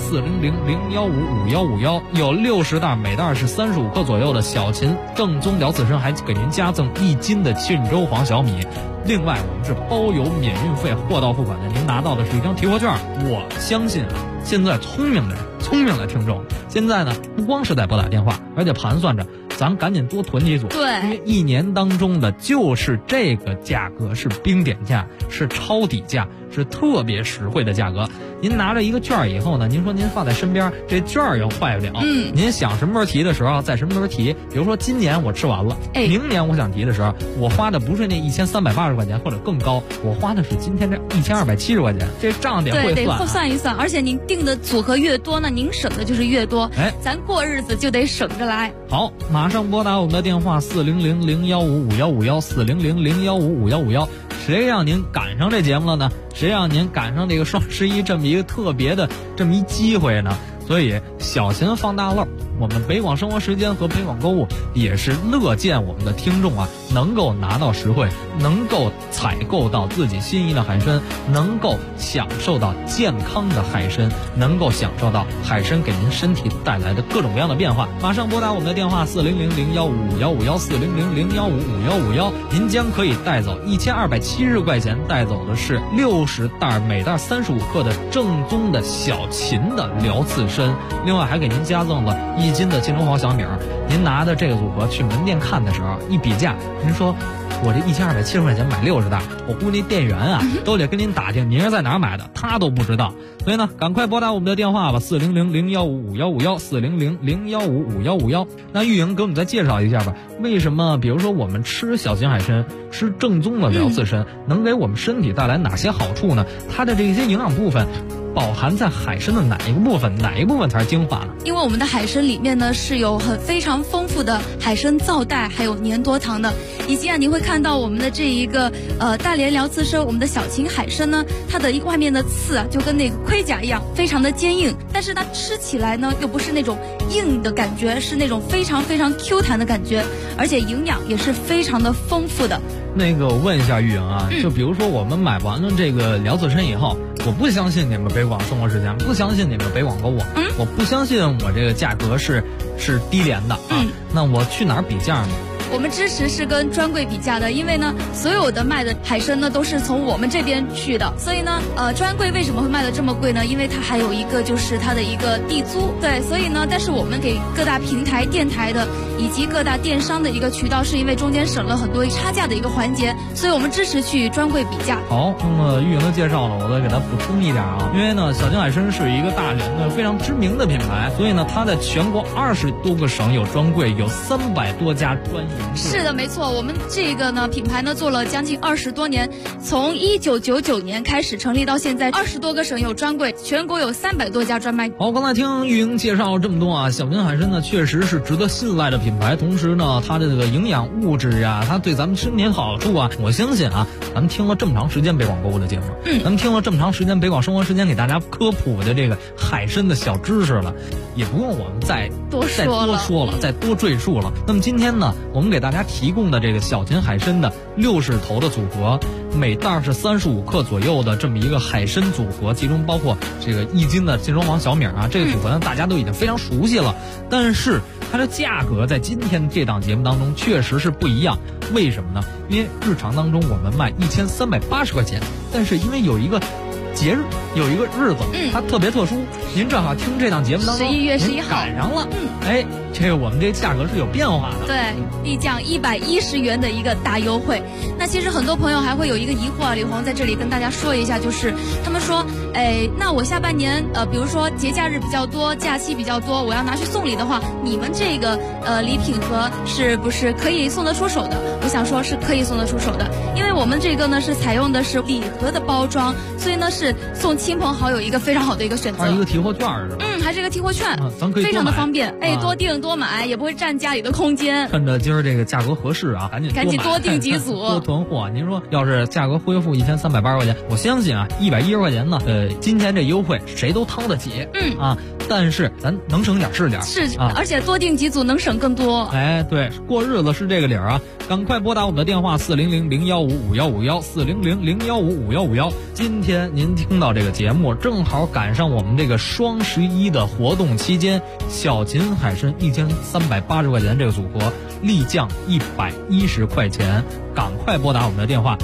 Speaker 14: 400-015-5151，有60袋，每袋是35克左右的小秦正宗辽刺参，还给您加赠1斤的沁州黄小米。另外我们是包邮免运费，货到付款的，您拿到的是一张提货券。我相信现在聪明的听众现在呢，不光是在拨打电话，而且盘算着咱赶紧多囤几组，
Speaker 13: 对，
Speaker 14: 因为1年当中的就是这个价格，是冰点价，是抄底价，是特别实惠的价格。您拿着一个券以后呢，您说您放在身边，这券又坏不了，您想什么时候提的时候在什么时候提。比如说今年我吃完了，明年我想提的时候，我花的不是那1380块钱或者更高，我花的是今天这1270块钱，这账得会算，
Speaker 13: 得算一算。而且您定的组合越多呢，您省的就是越多，咱过日子就得省着来。
Speaker 14: 好，马上拨打我们的电话400-015-5151 400-015-5151。谁让您赶上这节目了呢？谁让您赶上这个双11这么一个特别的这么一机会呢？所以小秦放大漏，我们北广生活时间和北广购物也是乐见我们的听众能够拿到实惠，能够采购到自己心仪的海参，能够享受到健康的海参，能够享受到海参给您身体带来的各种各样的变化。马上拨打我们的电话400-015-5151 400-015-5151，您将可以带走1270块钱，带走的是60袋，每袋35克的正宗的小秦的辽刺参。 参，另外还给您加赠了1斤的金钟黄小米。您拿的这个组合去门店看的时候一比价，您说我这1270块钱买60袋，我估计店员啊都得跟您打听您是在哪儿买的，他都不知道。所以呢，赶快拨打我们的电话吧，400-015-5151，400-015-5151。那玉莹给我们再介绍一下吧，为什么比如说我们吃小秦海参，吃正宗的辽刺参，能给我们身体带来哪些好处呢？它的这些营养部分饱含在海参的哪一个部分？哪一部分才是精华呢？
Speaker 13: 因为我们的海参里面呢是有非常丰富的海参皂带，还有粘多糖的，以及你会看到我们的这一个大连辽刺参，我们的小秦海参呢，它的外面的刺啊就跟那个盔甲一样，非常的坚硬，但是它吃起来呢又不是那种硬的感觉，是那种非常非常 Q 弹的感觉，而且营养也是非常的丰富的。
Speaker 14: 那个我问一下玉莹啊，就比如说我们买完了这个辽刺参以后，我不相信你们北广生活时间，不相信你们北广购物，我不相信我这个价格是低廉的啊，那我去哪儿比价呢？
Speaker 13: 我们支持是跟专柜比价的，因为呢，所有的卖的海参呢都是从我们这边去的，所以呢，专柜为什么会卖的这么贵呢？因为它还有一个就是它的一个地租，对，所以呢，但是我们给各大平台、电台的以及各大电商的一个渠道，是因为中间省了很多差价的一个环节，所以我们支持去专柜比价。
Speaker 14: 好，那么玉莹的介绍了，我再给它补充一点啊，因为呢，小秦海参是一个大连的非常知名的品牌，所以呢，它在全国20多个省有专柜，有300多家专营。
Speaker 13: 是的，没错，我们这个呢品牌呢做了将近20多年，从1999年开始成立到现在，20多个省有专柜，全国有300多家专卖。
Speaker 14: 好，刚才听玉莹介绍了这么多啊，小秦海参呢确实是值得信赖的品牌，同时呢，它的这个营养物质啊，它对咱们身体好处啊，我相信啊，咱们听了这么长时间北广购物的节目，咱们听了这么长时间北广生活时间给大家科普的这个海参的小知识了，也不用我们再多说了，再多赘述了。那么今天呢，我们给大家提供的这个小秦海参的60头的组合，每袋是35克左右的这么一个海参组合，其中包括这个1斤的金钟黄小米啊，这个组合呢大家都已经非常熟悉了，但是它的价格在今天这档节目当中确实是不一样。为什么呢？因为日常当中我们卖1380块钱，但是因为有一个节日，有一个日子，它特别特殊，您正好听这档节目当中
Speaker 13: 11月11号
Speaker 14: 赶上了，这个我们这价格是有变化的，
Speaker 13: 对，立降110元的一个大优惠。那其实很多朋友还会有一个疑惑啊，李红在这里跟大家说一下，就是他们说，那我下半年比如说节假日比较多，假期比较多，我要拿去送礼的话，你们这个礼品盒是不是可以送得出手的？我想说是可以送得出手的，因为我们这个呢是采用的是礼盒的包装，所以呢是送亲朋好友一个非常好的一个选择。
Speaker 14: 还是一个提货券是吧？
Speaker 13: 还是一个提货券，
Speaker 14: 咱可以
Speaker 13: 非常的方便，多订多买，也不会占家里的空间。
Speaker 14: 趁着今儿这个价格合适啊，赶紧
Speaker 13: 多订几组，
Speaker 14: 多囤货。您说要是价格恢复1380块钱，我相信啊，110块钱呢，今天这优惠谁都掏得起，但是咱能省点是点，
Speaker 13: 而且多订几组能省更多。
Speaker 14: 对，过日子是这个理儿啊，赶快拨打我们的电话400-015-5151，400-015-5151。今天您听到这个节目，正好赶上我们这个双11的活动期间，小秦海参1380块钱这个组合立降110块钱，赶快拨打我们的电话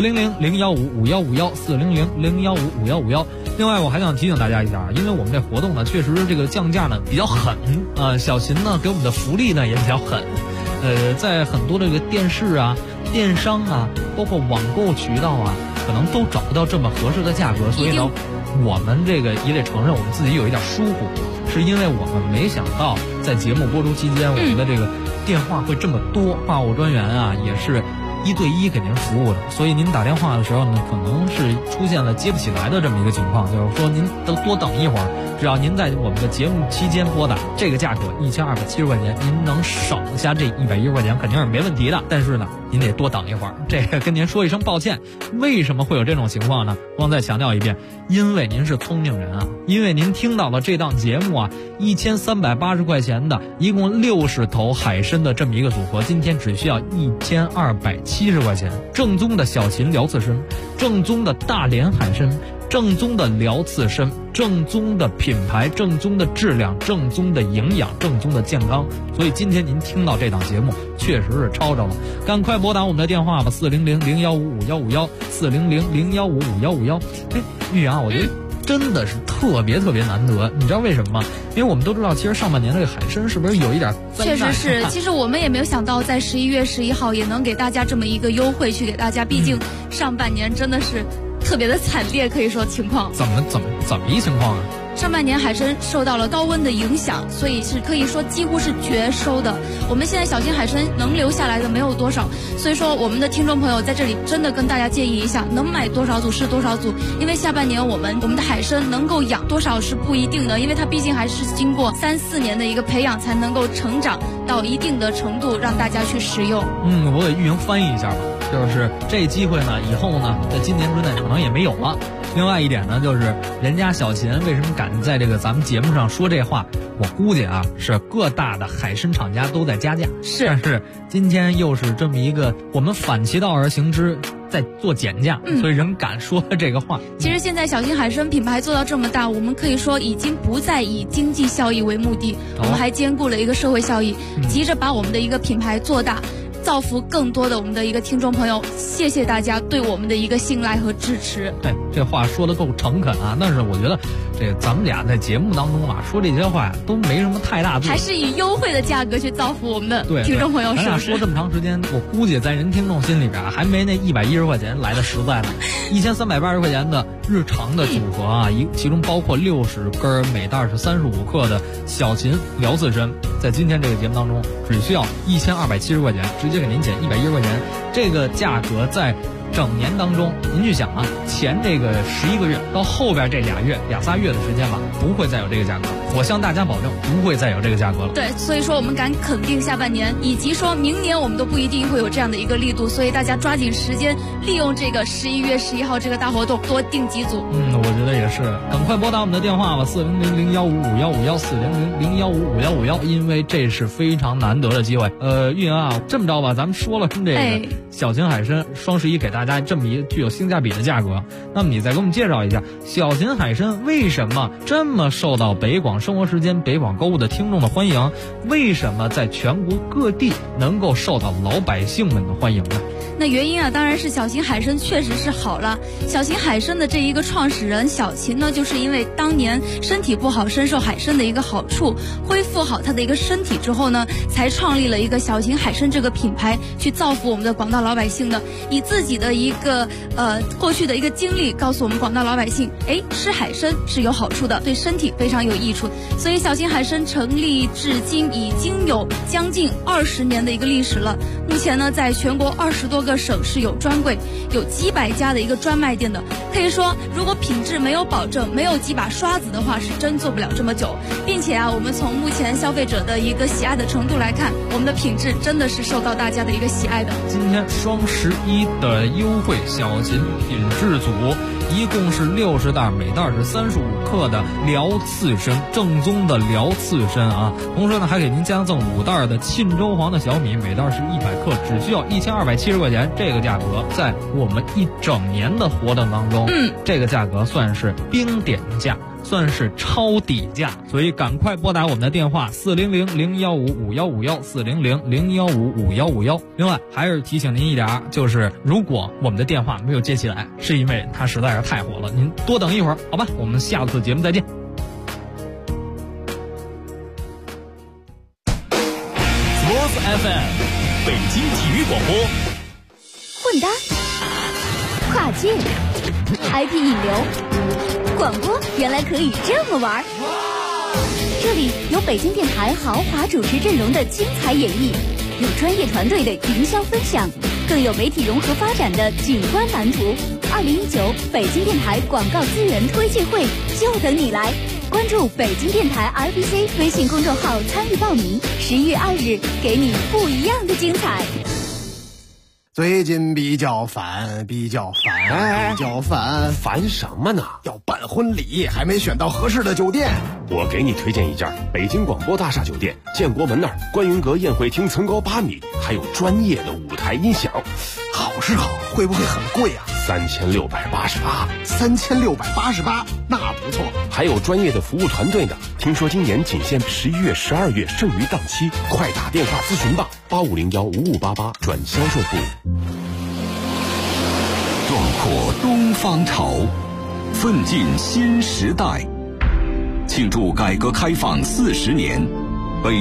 Speaker 14: 400-015-5151，400-015-5151。另外我还想提醒大家一下，因为我们这活动呢确实这个降价呢比较狠小秦呢给我们的福利呢也比较狠，在很多这个电视啊、电商啊，包括网购渠道啊，可能都找不到这么合适的价格，所以呢我们这个也得承认我们自己有一点疏忽，是因为我们没想到在节目播出期间，我们的这个电话会这么多，话务专员啊也是1对1给您服务的，所以您打电话的时候呢，可能是出现了接不起来的这么一个情况，就是说您都多等一会儿，只要您在我们的节目期间拨打，这个价格1270块钱，您能省下这110块钱肯定是没问题的，但是呢您得多等一会儿，这个跟您说一声抱歉。为什么会有这种情况呢？我再强调一遍，因为您是聪明人啊，因为您听到了这档节目啊，1380块钱的一共60头海参的这么一个组合，今天只需要1270块钱，正宗的小秦辽刺参，正宗的大连海参，正宗的辽刺参，正宗的品牌，正宗的质量，正宗的营养，正宗的健康。所以今天您听到这档节目确实是抄着了，赶快拨打我们的电话吧，400-015-5151，400-015-5151。玉阳，我觉得真的是特别特别难得。你知道为什么吗？因为我们都知道，其实上半年这个海参是不是有一点灾难？
Speaker 13: 确实是，其实我们也没有想到在11月11号也能给大家这么一个优惠去给大家，毕竟上半年真的是特别的惨烈，可以说情况。
Speaker 14: 怎么一情况啊？
Speaker 13: 上半年海参受到了高温的影响，所以是可以说几乎是绝收的。我们现在小型海参能留下来的没有多少，所以说我们的听众朋友在这里真的跟大家建议一下，能买多少组是多少组，因为下半年我们的海参能够养多少是不一定的，因为它毕竟还是经过3、4年的一个培养才能够成长到一定的程度，让大家去食用。
Speaker 14: 我给玉莹翻译一下吧，就是这机会呢，以后呢，在今年之内可能也没有了。另外一点呢，就是人家小秦为什么敢在这个咱们节目上说这话，我估计啊，是各大的海参厂家都在加价。但是今天又是这么一个我们反其道而行之，在做减价，所以人敢说这个话。
Speaker 13: 其实现在小型海参品牌做到这么大，我们可以说已经不再以经济效益为目的，我们还兼顾了一个社会效益，急着把我们的一个品牌做大，造福更多的我们的一个听众朋友。谢谢大家对我们的一个信赖和支持。
Speaker 14: 对，这话说得够诚恳啊！但是我觉得这咱们俩在节目当中啊说这些话呀，都没什么太大度，
Speaker 13: 还是以优惠的价格去造福我们的听众朋友。
Speaker 14: 咱俩说这么长时间，我估计在人听众心里边还没那110块钱来的实在呢。1380块钱的日常的组合啊，其中包括60根，每袋是35克的小秦辽刺参，在今天这个节目当中只需要1270块钱，直接给您减110块钱。这个价格在整年当中，您去想啊，前这个11个月到后边这2、3月的时间吧，不会再有这个价格。我向大家保证，不会再有这个价格了。
Speaker 13: 对，所以说我们敢肯定下半年，以及说明年我们都不一定会有这样的一个力度，所以大家抓紧时间，利用这个11月11号这个大活动，多订几组。
Speaker 14: 我觉得也是，赶快拨打我们的电话吧，4000155151，4000155151，因为这是非常难得的机会。玉莹啊，这么着吧，咱们说了这个小秦海参双11给大家这么一具有性价比的价格，那么你再给我们介绍一下小秦海参为什么这么受到北广生活时间、北广购物的听众的欢迎？为什么在全国各地能够受到老百姓们的欢迎呢？
Speaker 13: 那原因啊，当然是小型海参确实是好了。小型海参的这一个创始人小秦呢，就是因为当年身体不好，深受海参的一个好处，恢复好他的一个身体之后呢，才创立了一个小型海参这个品牌，去造福我们的广大老百姓的。以自己的一个过去的一个经历，告诉我们广大老百姓，吃海参是有好处的，对身体非常有益处。所以小型海参成立至今已经有将近20年的一个历史了。目前呢，在全国20多个省市有专柜，有几百家的一个专卖店的。可以说，如果品质没有保证，没有几把刷子的话，是真做不了这么久。并且啊，我们从目前消费者的一个喜爱的程度来看，我们的品质真的是受到大家的一个喜爱的。
Speaker 14: 今天双11的优惠小秦品质组，一共是60袋，每袋是35克的辽刺参，正宗的辽刺参啊。同时呢，还给您加赠5袋的沁州黄的小米，每袋是100克，只需要1270块钱。这个价格在我们一整年的活动当中，这个价格算是冰点价，算是超底价，所以赶快拨打我们的电话400-015-5151，400-015-5151。另外还是提醒您一点，就是如果我们的电话没有接起来，是因为它实在是太火了，您多等一会儿，好吧？我们下次节目再见。
Speaker 1: FM 北京体育广播，
Speaker 6: 混搭、跨界、IP 引流，广播原来可以这么玩。这里有北京电台豪华主持阵容的精彩演绎，有专业团队的营销分享，更有媒体融合发展的景观蓝图。2019北京电台广告资源推介会就等你来，关注北京电台 RBC 微信公众号参与报名，11月2日给你不一样的精彩。
Speaker 15: 最近比较烦，
Speaker 5: 烦什么呢？
Speaker 15: 要办婚礼，还没选到合适的酒店。
Speaker 5: 我给你推荐一家北京广播大厦酒店，建国门那儿观云阁宴会厅层高8米，还有专业的舞台音响。
Speaker 15: 好是好，会不会很贵啊？3688，那不错。
Speaker 5: 还有专业的服务团队呢。听说今年仅限11月、12月剩余档期，快打电话咨询吧，85015588转销售部。
Speaker 1: 壮阔东方潮，
Speaker 16: 奋进新时代。庆祝改革开放40年，